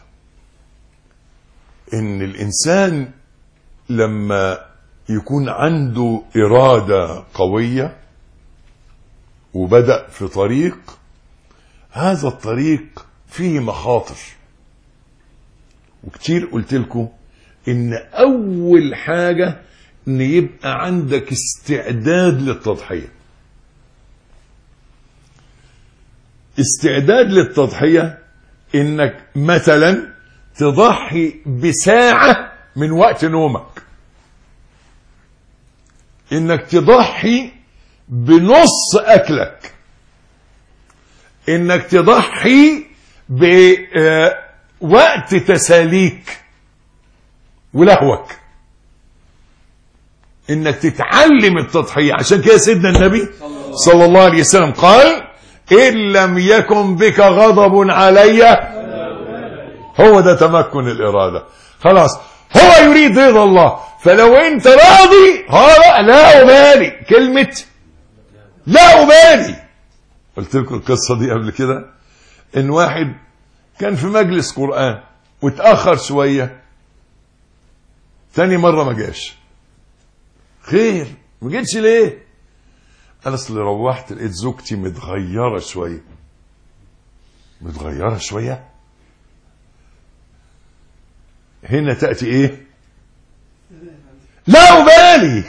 إن الإنسان لما يكون عنده إرادة قوية وبدأ في طريق، هذا الطريق فيه مخاطر. وكتير قلت لكم إن أول حاجة إن يبقى عندك استعداد للتضحية. استعداد للتضحية إنك مثلا تضحي بساعة من وقت نومك، إنك تضحي بنص أكلك، إنك تضحي بوقت تساليك ولهوك، إنك تتعلم التضحية. عشان كده سيدنا النبي صلى الله عليه وسلم قال إن لم يكن بك غضب علي، هو ده تمكن الإرادة. خلاص هو يريد رضا الله، فلو انت راضي لا أبالي. كلمة لا أبالي. قلت لكم القصة دي قبل كده، ان واحد كان في مجلس قرآن واتأخر شوية، تاني مرة ما جاش. خير ما جيتش ليه؟ قال اصل روحت لقيت زوجتي متغيره شويه. متغيره شويه؟ هنا تاتي ايه؟ لا أبالي.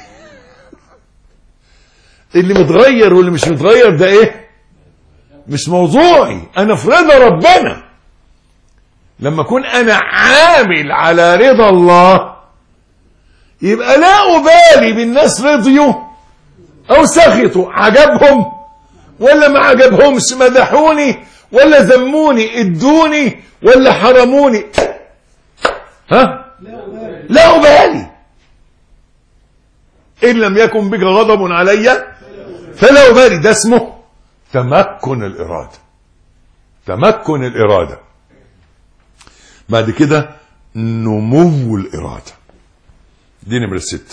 اللي متغير واللي مش متغير ده ايه؟ مش موضوعي. انا في رضا ربنا. لما اكون انا عامل على رضا الله يبقى لا أبالي بالناس رضيوا او سخطوا، عجبهم ولا ما عجبهمش، مدحوني ولا ذموني، ادوني ولا حرموني، ها؟ لا أبالي. إن لم يكن بك غضب علي فلا أبالي. ده اسمه تمكن الإرادة. تمكن الإرادة. بعد كده نمو الإرادة. دي نمرة 6.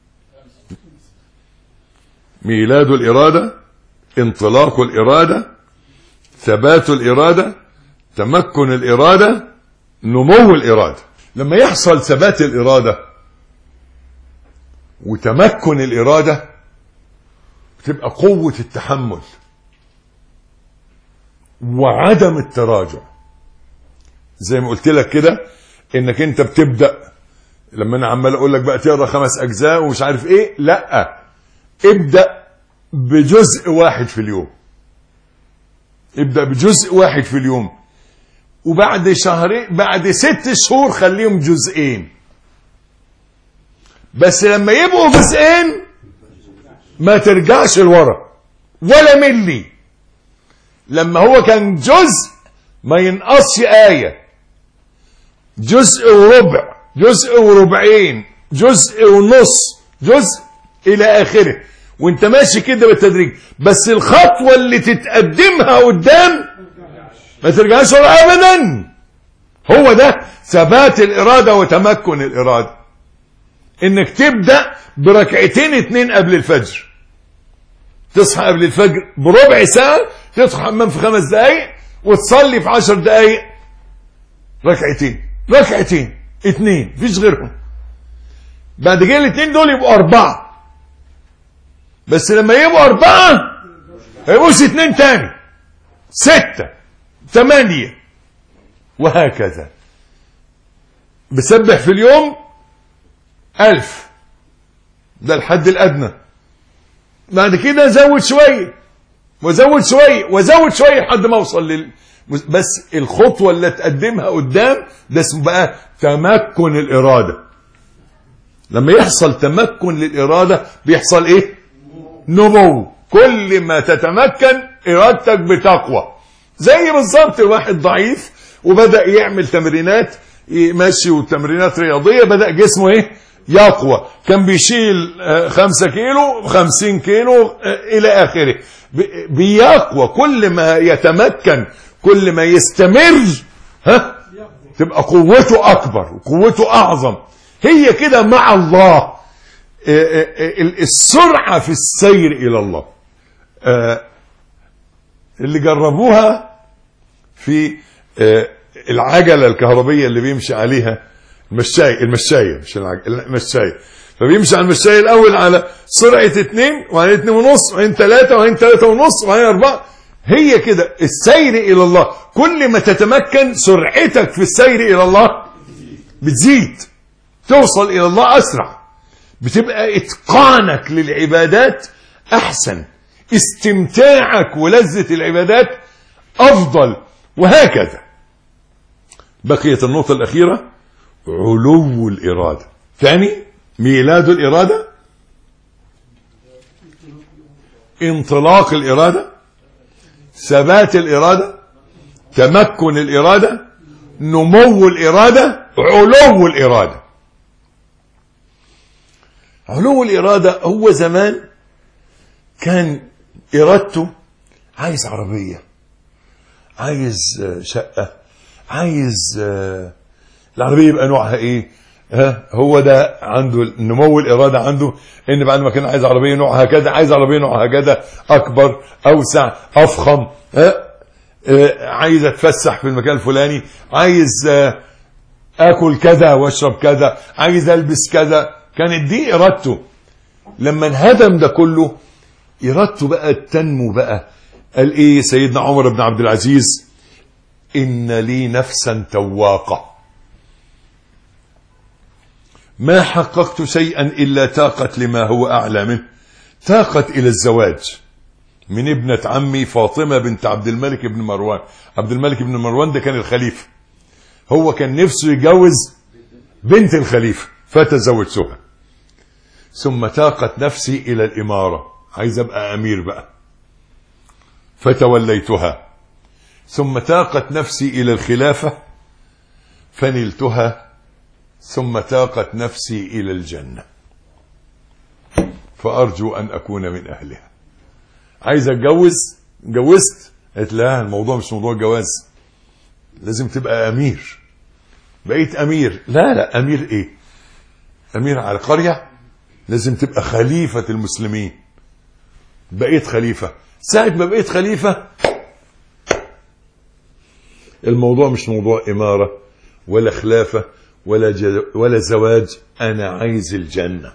ميلاد الإرادة، انطلاق الإرادة، ثبات الإرادة، تمكن الإرادة، نمو الإرادة. لما يحصل ثبات الإرادة وتمكن الإرادة تبقى قوة التحمل وعدم التراجع. زي ما قلت لك كده انك انت بتبدأ، لما انا عمال اقول لك بقى تقرا 5 أجزاء ومش عارف ايه، لا، ابدأ بجزء واحد في اليوم. ابدأ بجزء واحد في اليوم، وبعد شهرين، بعد 6 شهور خليهم جزئين. بس لما يبقوا جزئين ما ترجعش لورا ولا ملي. لما هو كان جزء ما ينقصش آية، جزء وربع، جزء وربعين، جزء ونص، جزء إلى آخره، وانت ماشي كده بالتدريج. بس الخطوة اللي تتقدمها قدام ما ترجعش ورا أبدا. هو ده ثبات الإرادة وتمكن الإرادة. انك تبدأ بركعتين 2 قبل الفجر، تصحى قبل الفجر بربع ساعة، تدخل حمام في 5 دقايق، وتصلي في 10 دقايق ركعتين 2 مفيش غيرهم. بعد كده 2 دول يبقوا 4. بس لما يبقوا 4 يبقوش 2 تاني، 6 8 وهكذا. بسبح في اليوم 1000، ده الحد الأدنى. بعد كده زود شوية وزود شوية وزود شوية لحد ما اوصل بس الخطوة اللي تقدمها قدام ده اسمه بقى تمكن الإرادة. لما يحصل تمكن للإرادة بيحصل ايه؟ نمو. كل ما تتمكن إرادتك بتقوى. زي بالظبط الواحد ضعيف وبدأ يعمل تمرينات ماشي وتمرينات رياضية، بدأ جسمه ايه؟ يقوى. كان بيشيل 5 كيلو 50 كيلو إلى آخره، بيقوى. كل ما يتمكن، كل ما يستمر، تبقى قوته أكبر وقوته أعظم. هي كده مع الله. السرعة في السير إلى الله اللي جربوها في العجلة الكهربية اللي بيمشي عليها المشاية مش المشاية. فبيمشي على المشاية الأول على سرعة 2 وبعدين 2.5 وبعدين 3 وبعدين 3.5 وبعدين 4. هي كده السير إلى الله. كل ما تتمكن سرعتك في السير إلى الله بتزيد، توصل إلى الله أسرع، بتبقى إتقانك للعبادات أحسن، استمتاعك ولذة العبادات أفضل، وهكذا. بقيت النقطة الأخيرة، علو الإرادة. ثاني، ميلاد الإرادة، انطلاق الإرادة، ثبات الإرادة، تمكن الإرادة، نمو الإرادة، علو الإرادة. علو الإرادة هو زمان كان إرادته عايز عربية، عايز شقة، عايز العربية يبقى نوعها ايه، هو ده عنده نمو الإرادة. عنده ان بعد ما كان عايز عربية نوعها كذا، عايز عربية نوعها كذا، اكبر، اوسع، افخم، عايز اتفسح في المكان الفلاني، عايز اكل كذا واشرب كذا، عايز البس كذا. كانت دي إرادته. لما انهدم ده كله إرادته بقى تنمو بقى. قال إيه سيدنا عمر بن عبد العزيز؟ إن لي نفسا تواقة ما حققت شيئا إلا تاقت لما هو أعلى منه، تاقت إلى الزواج من ابنة عمي فاطمة بنت عبد الملك بن مروان. عبد الملك بن مروان ده كان الخليفة، هو كان نفسه يجوز بنت الخليفة فتزوجتها. ثم تاقت نفسي إلى الإمارة، عايز أبقى أمير بقى فتوليتها. ثم تاقت نفسي إلى الخلافة فنلتها. ثم تاقت نفسي إلى الجنة فأرجو أن أكون من أهلها. عايز أتجوز، جوزت، قلت لا الموضوع مش موضوع جواز، لازم تبقى أمير. بقيت أمير، لا أمير إيه؟ أمير على قرية؟ لازم تبقى خليفة المسلمين. بقيت خليفة. ساعة ما بقيت خليفة الموضوع مش موضوع إمارة ولا خلافة ولا زواج، أنا عايز الجنة.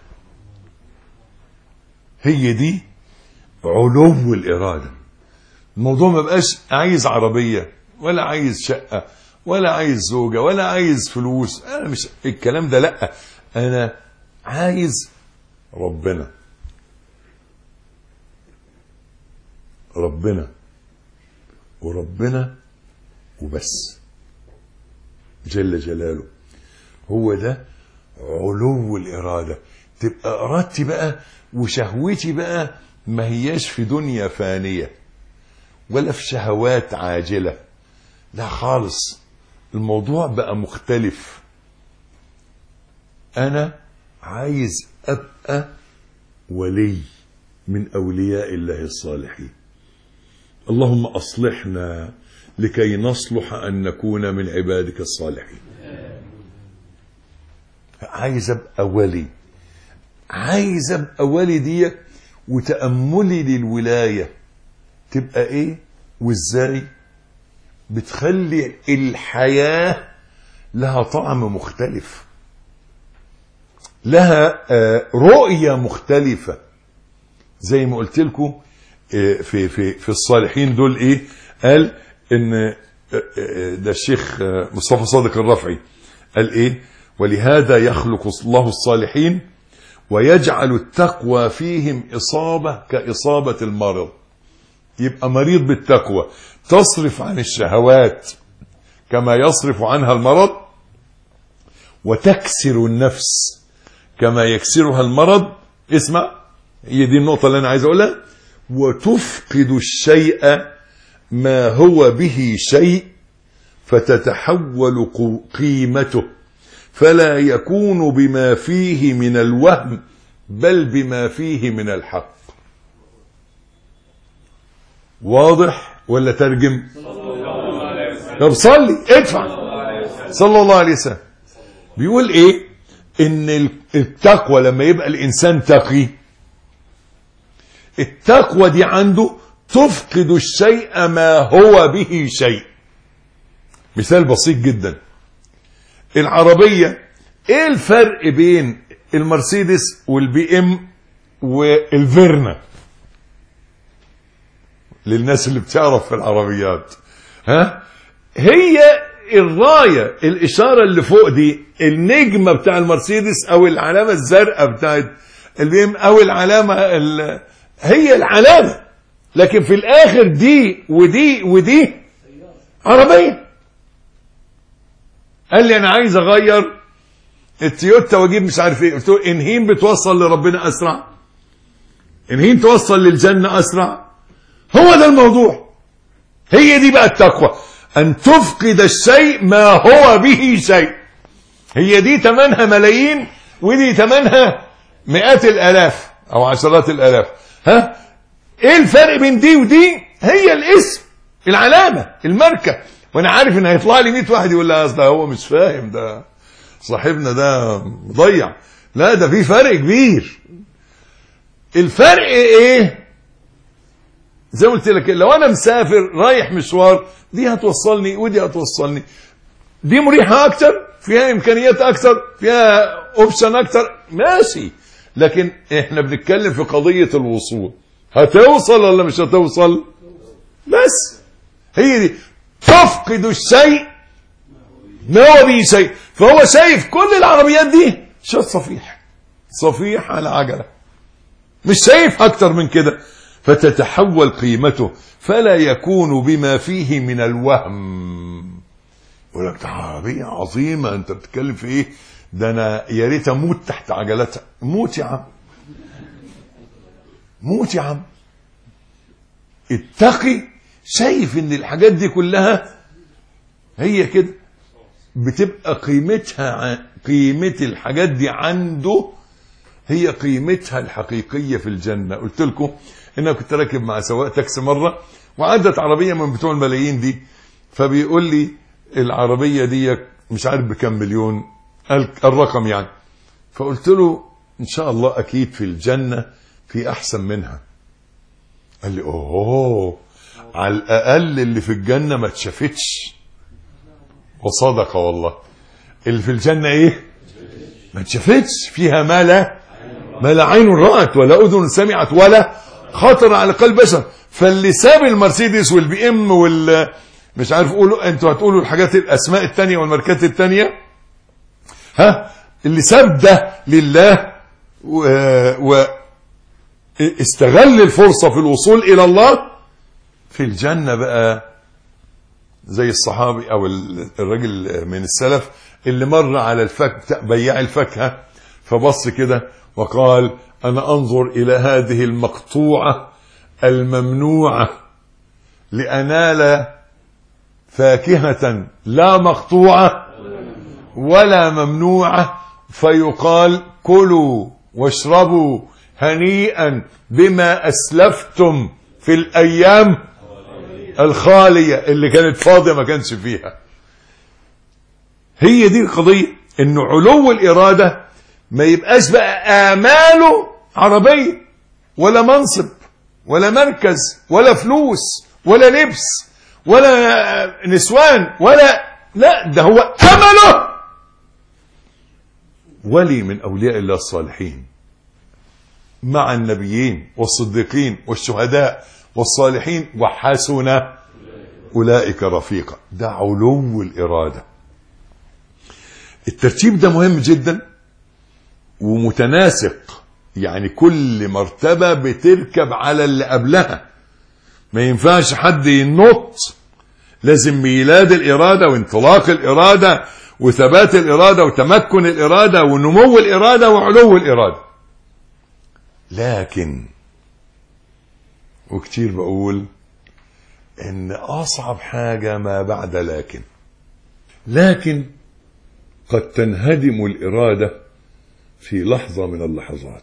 هي دي علو الإرادة. الموضوع ما بقاش عايز عربية ولا عايز شقة ولا عايز زوجة ولا عايز فلوس، أنا مش الكلام ده، لأ أنا عايز ربنا. ربنا وربنا وبس جل جلاله. هو ده علو الإرادة. تبقى إرادتي بقى وشهوتي بقى ما هياش في دنيا فانية ولا في شهوات عاجلة، لا خالص. الموضوع بقى مختلف. أنا عايز أبقى ولي من أولياء الله الصالحين. اللهم أصلحنا لكي نصلح أن نكون من عبادك الصالحين. عايز أبقى ولي، عايز أبقى ولي دي. وتأملي للولاية تبقى إيه وإزاي بتخلي الحياة لها طعم مختلف، لها رؤية مختلفة. زي ما قلت لكم في الصالحين دول ايه، قال ان ده الشيخ مصطفى صادق الرفعي قال ايه: ولهذا يخلق الله الصالحين ويجعل التقوى فيهم إصابة كإصابة المرض. يبقى مريض بالتقوى تصرف عن الشهوات كما يصرف عنها المرض، وتكسر النفس كما يكسرها المرض. اسمع، هي دي النقطة اللي أنا عايز أقولها. وتفقد الشيء ما هو به شيء فتتحول قيمته، فلا يكون بما فيه من الوهم بل بما فيه من الحق. واضح ولا ترجم؟ طب صلي ادفع صلى الله عليه وسلم. بيقول ايه؟ ان التقوى لما يبقى الانسان تقي، التقوى دي عنده تفقد الشيء ما هو به شيء. مثال بسيط جدا، العربية ايه الفرق بين المرسيدس والبي ام والفيرنا؟ للناس اللي بتعرف في العربيات، ها، هي الراية الاشارة اللي فوق دي النجمة بتاع المرسيدس او العلامة الزرقاء بتاعت البي ام او العلامة هي العلامة، لكن في الاخر دي ودي ودي عربية. قال لي انا عايز اغير التويوتا واجيب مش عارف ايه. قلت له انهين بتوصل لربنا اسرع، انهين توصل للجنة اسرع. هو ده الموضوع. هي دي بقى التقوى، ان تفقد الشيء ما هو به شيء. هي دي تمنها ملايين ودي تمنها مئات الالاف او عشرات الالاف. ها، ايه الفرق بين دي ودي؟ هي الاسم، العلامة، الماركة. وانا عارف ان هيطلع لي 100 واحد يقول لي اصل هو مش فاهم، ده صاحبنا ده مضيع. لا، ده في فرق كبير. الفرق ايه؟ زي ما قلت لك، لو انا مسافر رايح مشوار، دي هتوصلني ودي هتوصلني، دي مريحة اكتر، فيها امكانيات اكتر، فيها اوبشن اكتر، ماشي. لكن احنا بنتكلم في قضية الوصول، هتوصل ولا مش هتوصل؟ بس هي دي، تفقد الشيء ما هو به شيء. فهو شايف كل العربيات دي شوية صفيح على عجلة، مش شايف اكتر من كده، فتتحول قيمته فلا يكون بما فيه من الوهم. يقول لك ده عربية عظيمة، انت بتتكلم في ايه؟ ده انا يا ريت اموت تحت عجلتها. موت يا عم، موت يا عم. التقي شايف ان الحاجات دي كلها هي كده بتبقى قيمة الحاجات دي عنده هي قيمتها الحقيقية في الجنة. قلت لكم ان انا كنت راكب مع سواق تاكسي مرة، وعدت عربية من بتوع الملايين دي، فبيقول لي العربية دي مش عارف بكم مليون الرقم يعني. فقلت له ان شاء الله اكيد في الجنة في احسن منها. قال لي اوه، على الاقل اللي في الجنة ما اتشافتش. وصدق والله، اللي في الجنة ايه؟ ما اتشافتش، فيها ما لا عين رأت ولا اذن سمعت ولا خطر على قلب بشر. فاللي ساب المرسيدس والبي ام مش عارف قولوا انتوا هتقولوا الحاجات الاسماء التانية والماركات التانية، اللي ساب ده لله واستغل الفرصة في الوصول الى الله، في الجنة بقى زي الصحابي او الرجل من السلف اللي مر على بياع الفاكهة، فبص كده وقال انا انظر الى هذه المقطوعة الممنوعة لأنال فاكهة لا مقطوعة ولا ممنوعة، فيقال كلوا واشربوا هنيئا بما أسلفتم في الأيام الخالية اللي كانت فاضية ما كانش فيها. هي دي القضية، انه علو الإرادة ما يبقاش بقى آماله عربية ولا منصب ولا مركز ولا فلوس ولا لبس ولا نسوان لا، ده هو أمله ولي من أولياء الله الصالحين مع النبيين والصديقين والشهداء والصالحين وحسن أولئك رفيقا. ده علو الإرادة. الترتيب ده مهم جدا ومتناسق، يعني كل مرتبة بتركب على اللي قبلها، ما ينفعش حد ينط، لازم ميلاد الإرادة وانطلاق الإرادة وثبات الإرادة وتمكن الإرادة ونمو الإرادة وعلو الإرادة. لكن وكتير بقول ان اصعب حاجة ما بعد لكن قد تنهدم الإرادة في لحظة من اللحظات.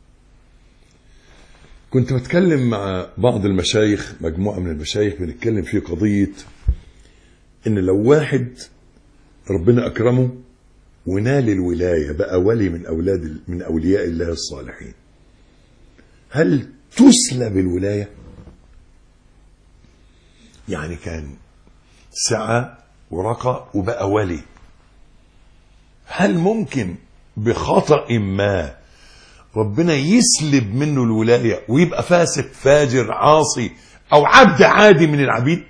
كنت بتكلم مع بعض المشايخ، مجموعة من المشايخ، بنتكلم في قضية ان لو واحد ربنا اكرمه ونال الولاية بقى ولي من اولياء الله الصالحين، هل تسلب الولاية؟ يعني كان سعى ورقى وبقى ولي، هل ممكن بخطأ ما ربنا يسلب منه الولاية ويبقى فاسق فاجر عاصي او عبد عادي من العبيد؟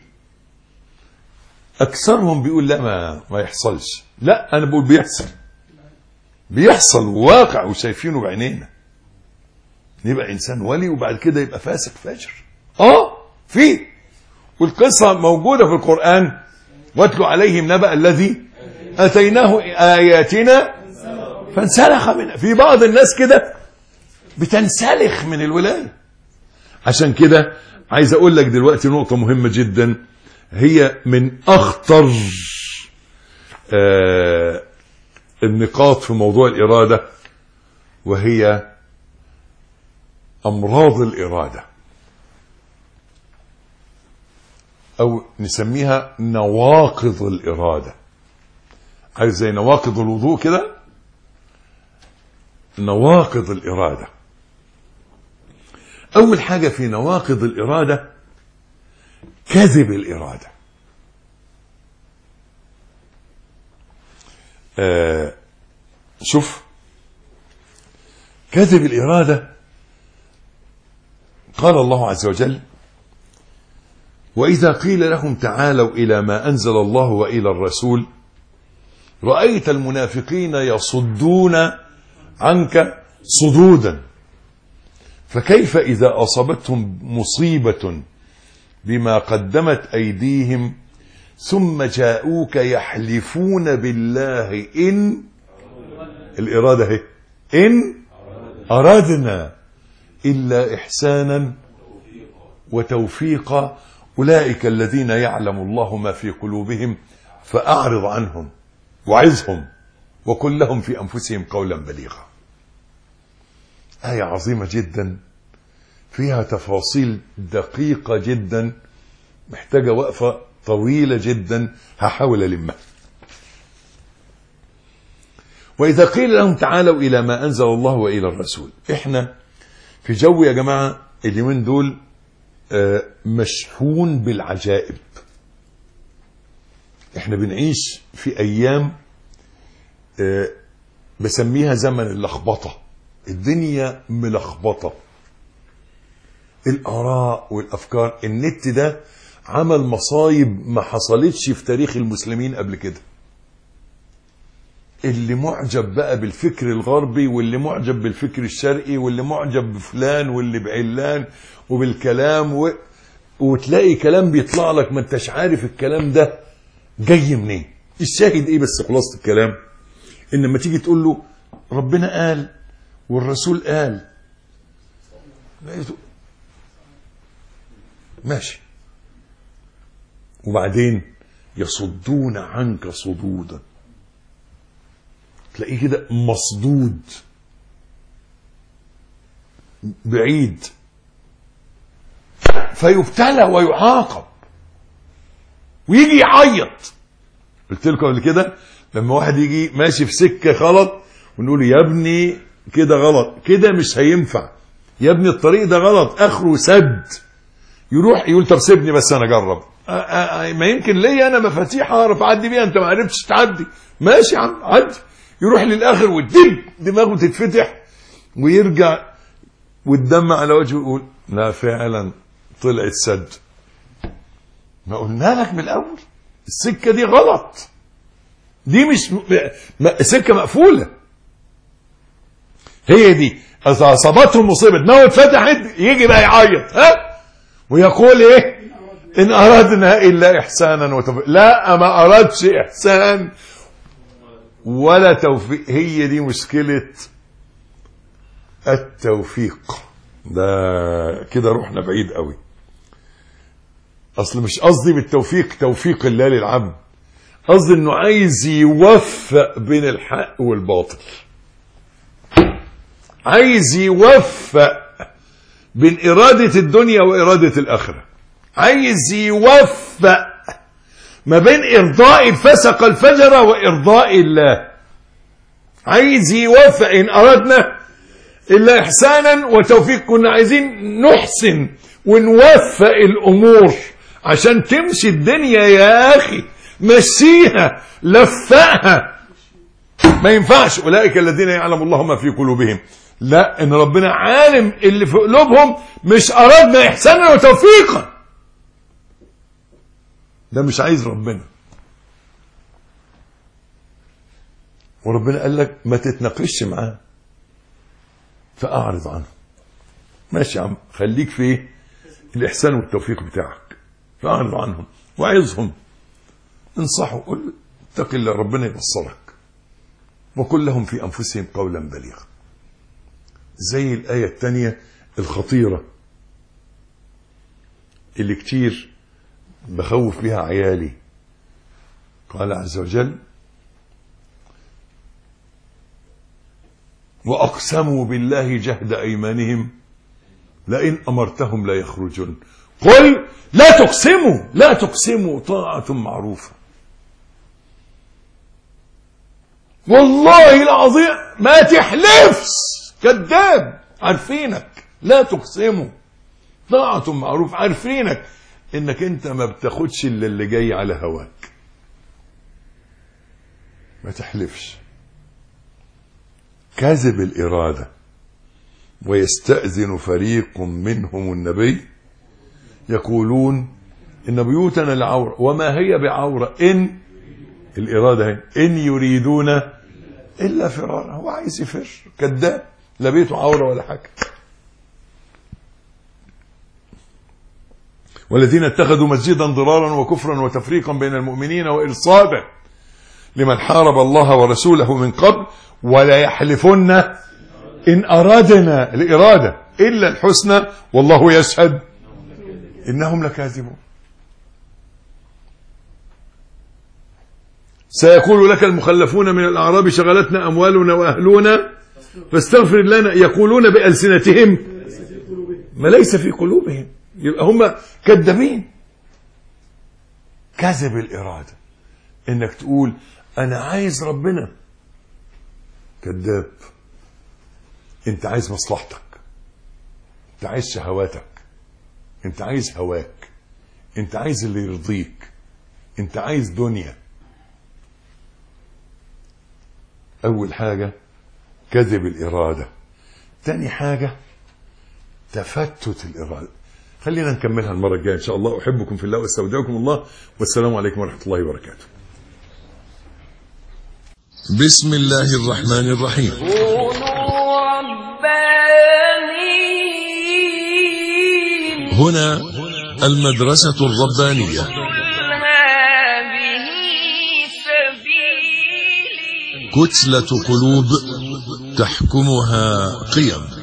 اكثرهم بيقول لا ما يحصلش. لا، انا بقول بيحصل واقع وشايفينه بعينينا. يبقى انسان ولي وبعد كده يبقى فاسق فاجر. في والقصة موجودة في القرآن، واتلو عليهم نبأ الذي اتيناه اياتنا فانسلخ منها. في بعض الناس كده بتنسلخ من الولاية. عشان كده عايز اقول لك دلوقتي نقطة مهمة جدا، هي من اخطر النقاط في موضوع الإرادة، وهي أمراض الإرادة، أو نسميها نواقض الإرادة. عارف زي نواقض الوضوء كده، نواقض الإرادة. أول حاجة في نواقض الإرادة كذب الإرادة. شوف، كذب الإرادة. قال الله عز وجل: وإذا قيل لهم تعالوا إلى ما أنزل الله وإلى الرسول رأيت المنافقين يصدون عنك صدودا فكيف إذا أصابتهم مصيبة بما قدمت أيديهم ثم جاءوك يحلفون بالله إن الإرادة هي إن أردنا إلا إحسانا وتوفيقا أولئك الذين يعلم الله ما في قلوبهم فأعرض عنهم وعظهم وقل لهم في أنفسهم قولا بليغا. آية عظيمة جدا فيها تفاصيل دقيقة جدا محتاجة وقفة طويلة جدا هحاول ألمها. وإذا قيل لهم تعالوا إلى ما أنزل الله وإلى الرسول. إحنا في جو يا جماعة اليومين دول مشحون بالعجائب. إحنا بنعيش في أيام بسميها زمن اللخبطة. الدنيا ملخبطة، الآراء والأفكار. النت ده عمل مصايب ما حصلتش في تاريخ المسلمين قبل كده. اللي معجب بقى بالفكر الغربي واللي معجب بالفكر الشرقي واللي معجب بفلان واللي بعلان وبالكلام وتلاقي كلام بيطلع لك ما انتش عارف الكلام ده جاي منين. الشاهد ايه بس خلاصة الكلام ان لما تيجي تقول له ربنا قال والرسول قال ماشي، وبعدين يصدون عنك صدودا، تلاقيه كده مصدود بعيد فيبتلى ويعاقب ويجي يعيط. قلت لكم قبل كده لما واحد يجي ماشي في سكة غلط ونقول يا ابني كده غلط، كده مش هينفع يا ابني، الطريق ده غلط اخره سد، يروح يقول طب سيبني بس انا اجرب، ما يمكن ليا انا مفاتيح اعرف اعدي بيها انت ما عرفتش تعدي، ماشي يا عم عدي. يروح للاخر والدب دماغه تتفتح ويرجع والدم على وجهه يقول لا فعلا طلعت سد. ما قلنا لك من الاول السكه دي غلط، دي مش سكه مقفوله. هي دي اذا اصابته المصيبه دماغه اتفتحت يجي بقى يعيط ويقول ايه ان اردنا الا احسانا وتوفيق. لا ما اردش احسان ولا توفيق، هي دي مشكله التوفيق. ده كده روحنا بعيد قوي. اصل مش قصدي بالتوفيق توفيق الله للعبد، قصدي انه عايز يوفق بين الحق والباطل، عايز يوفق بين إرادة الدنيا وإرادة الآخرة، عايز يوفق ما بين إرضاء الفسق الفجر وإرضاء الله، عايز يوفق إن أردنا إلا إحسانا وتوفيق. كنا عايزين نحسن ونوفق الأمور عشان تمشي الدنيا يا أخي، مشيها لفقها. ما ينفعش أولئك الذين يعلم الله ما في قلوبهم، لا ان ربنا عالم اللي في قلوبهم، مش اردنا احسانا وتوفيقا. ده مش عايز ربنا. وربنا قال لك ما تتناقشش معاه فاعرض عنه. ماشي يا عم خليك في الاحسان والتوفيق بتاعك، فاعرض عنهم وعظهم انصحوا قل اتق الله ربنا يبصرك وقل لهم في انفسهم قولا بليغا. زي الآية الثانية الخطيرة اللي كتير بخوف بها عيالي. قال عز وجل وأقسموا بالله جهد أيمانهم لئن أمرتهم لا يخرجون قل لا تقسموا طاعة معروفة. والله العظيم ما تحلفش، كذاب، عارفينك، لا تقسموا طاعة معروف، عارفينك انك انت ما بتاخدش اللي جاي على هواك. ما تحلفش. كذب الإرادة ويستأذن فريق منهم النبي يقولون إن بيوتنا لعورة وما هي بعورة إن الإرادة هي إن يريدون إلا فرارا. هو عايز يفر، كذاب، لا بيته عورة ولا حاجة. والذين اتخذوا مسجدا ضرارا وكفرا وتفريقا بين المؤمنين وإرصادا لمن حارب الله ورسوله من قبل ولا يحلفن إن أرادنا الإرادة إلا الحسنى والله يشهد إنهم لكاذبون. سيقول لك المخلفون من الأعراب شغلتنا أموالنا وأهلنا فاستغفر لنا. يقولون بألسنتهم ما ليس في قلوبهم. يبقى هم كذابين. كذب الإرادة إنك تقول أنا عايز ربنا، كذاب. أنت عايز مصلحتك، أنت عايز شهواتك، أنت عايز هواك، أنت عايز اللي يرضيك، أنت عايز دنيا. أول حاجة كذب الإرادة. تاني حاجة تفتت الإرادة. خلينا نكملها المرة الجاية إن شاء الله. أحبكم في الله واستودعكم الله، والسلام عليكم ورحمة الله وبركاته. بسم الله الرحمن الرحيم. كونوا ربانيين. هنا المدرسة الربانية. قل هذه سبيلي. كتلة قلوب تحكمها قيم.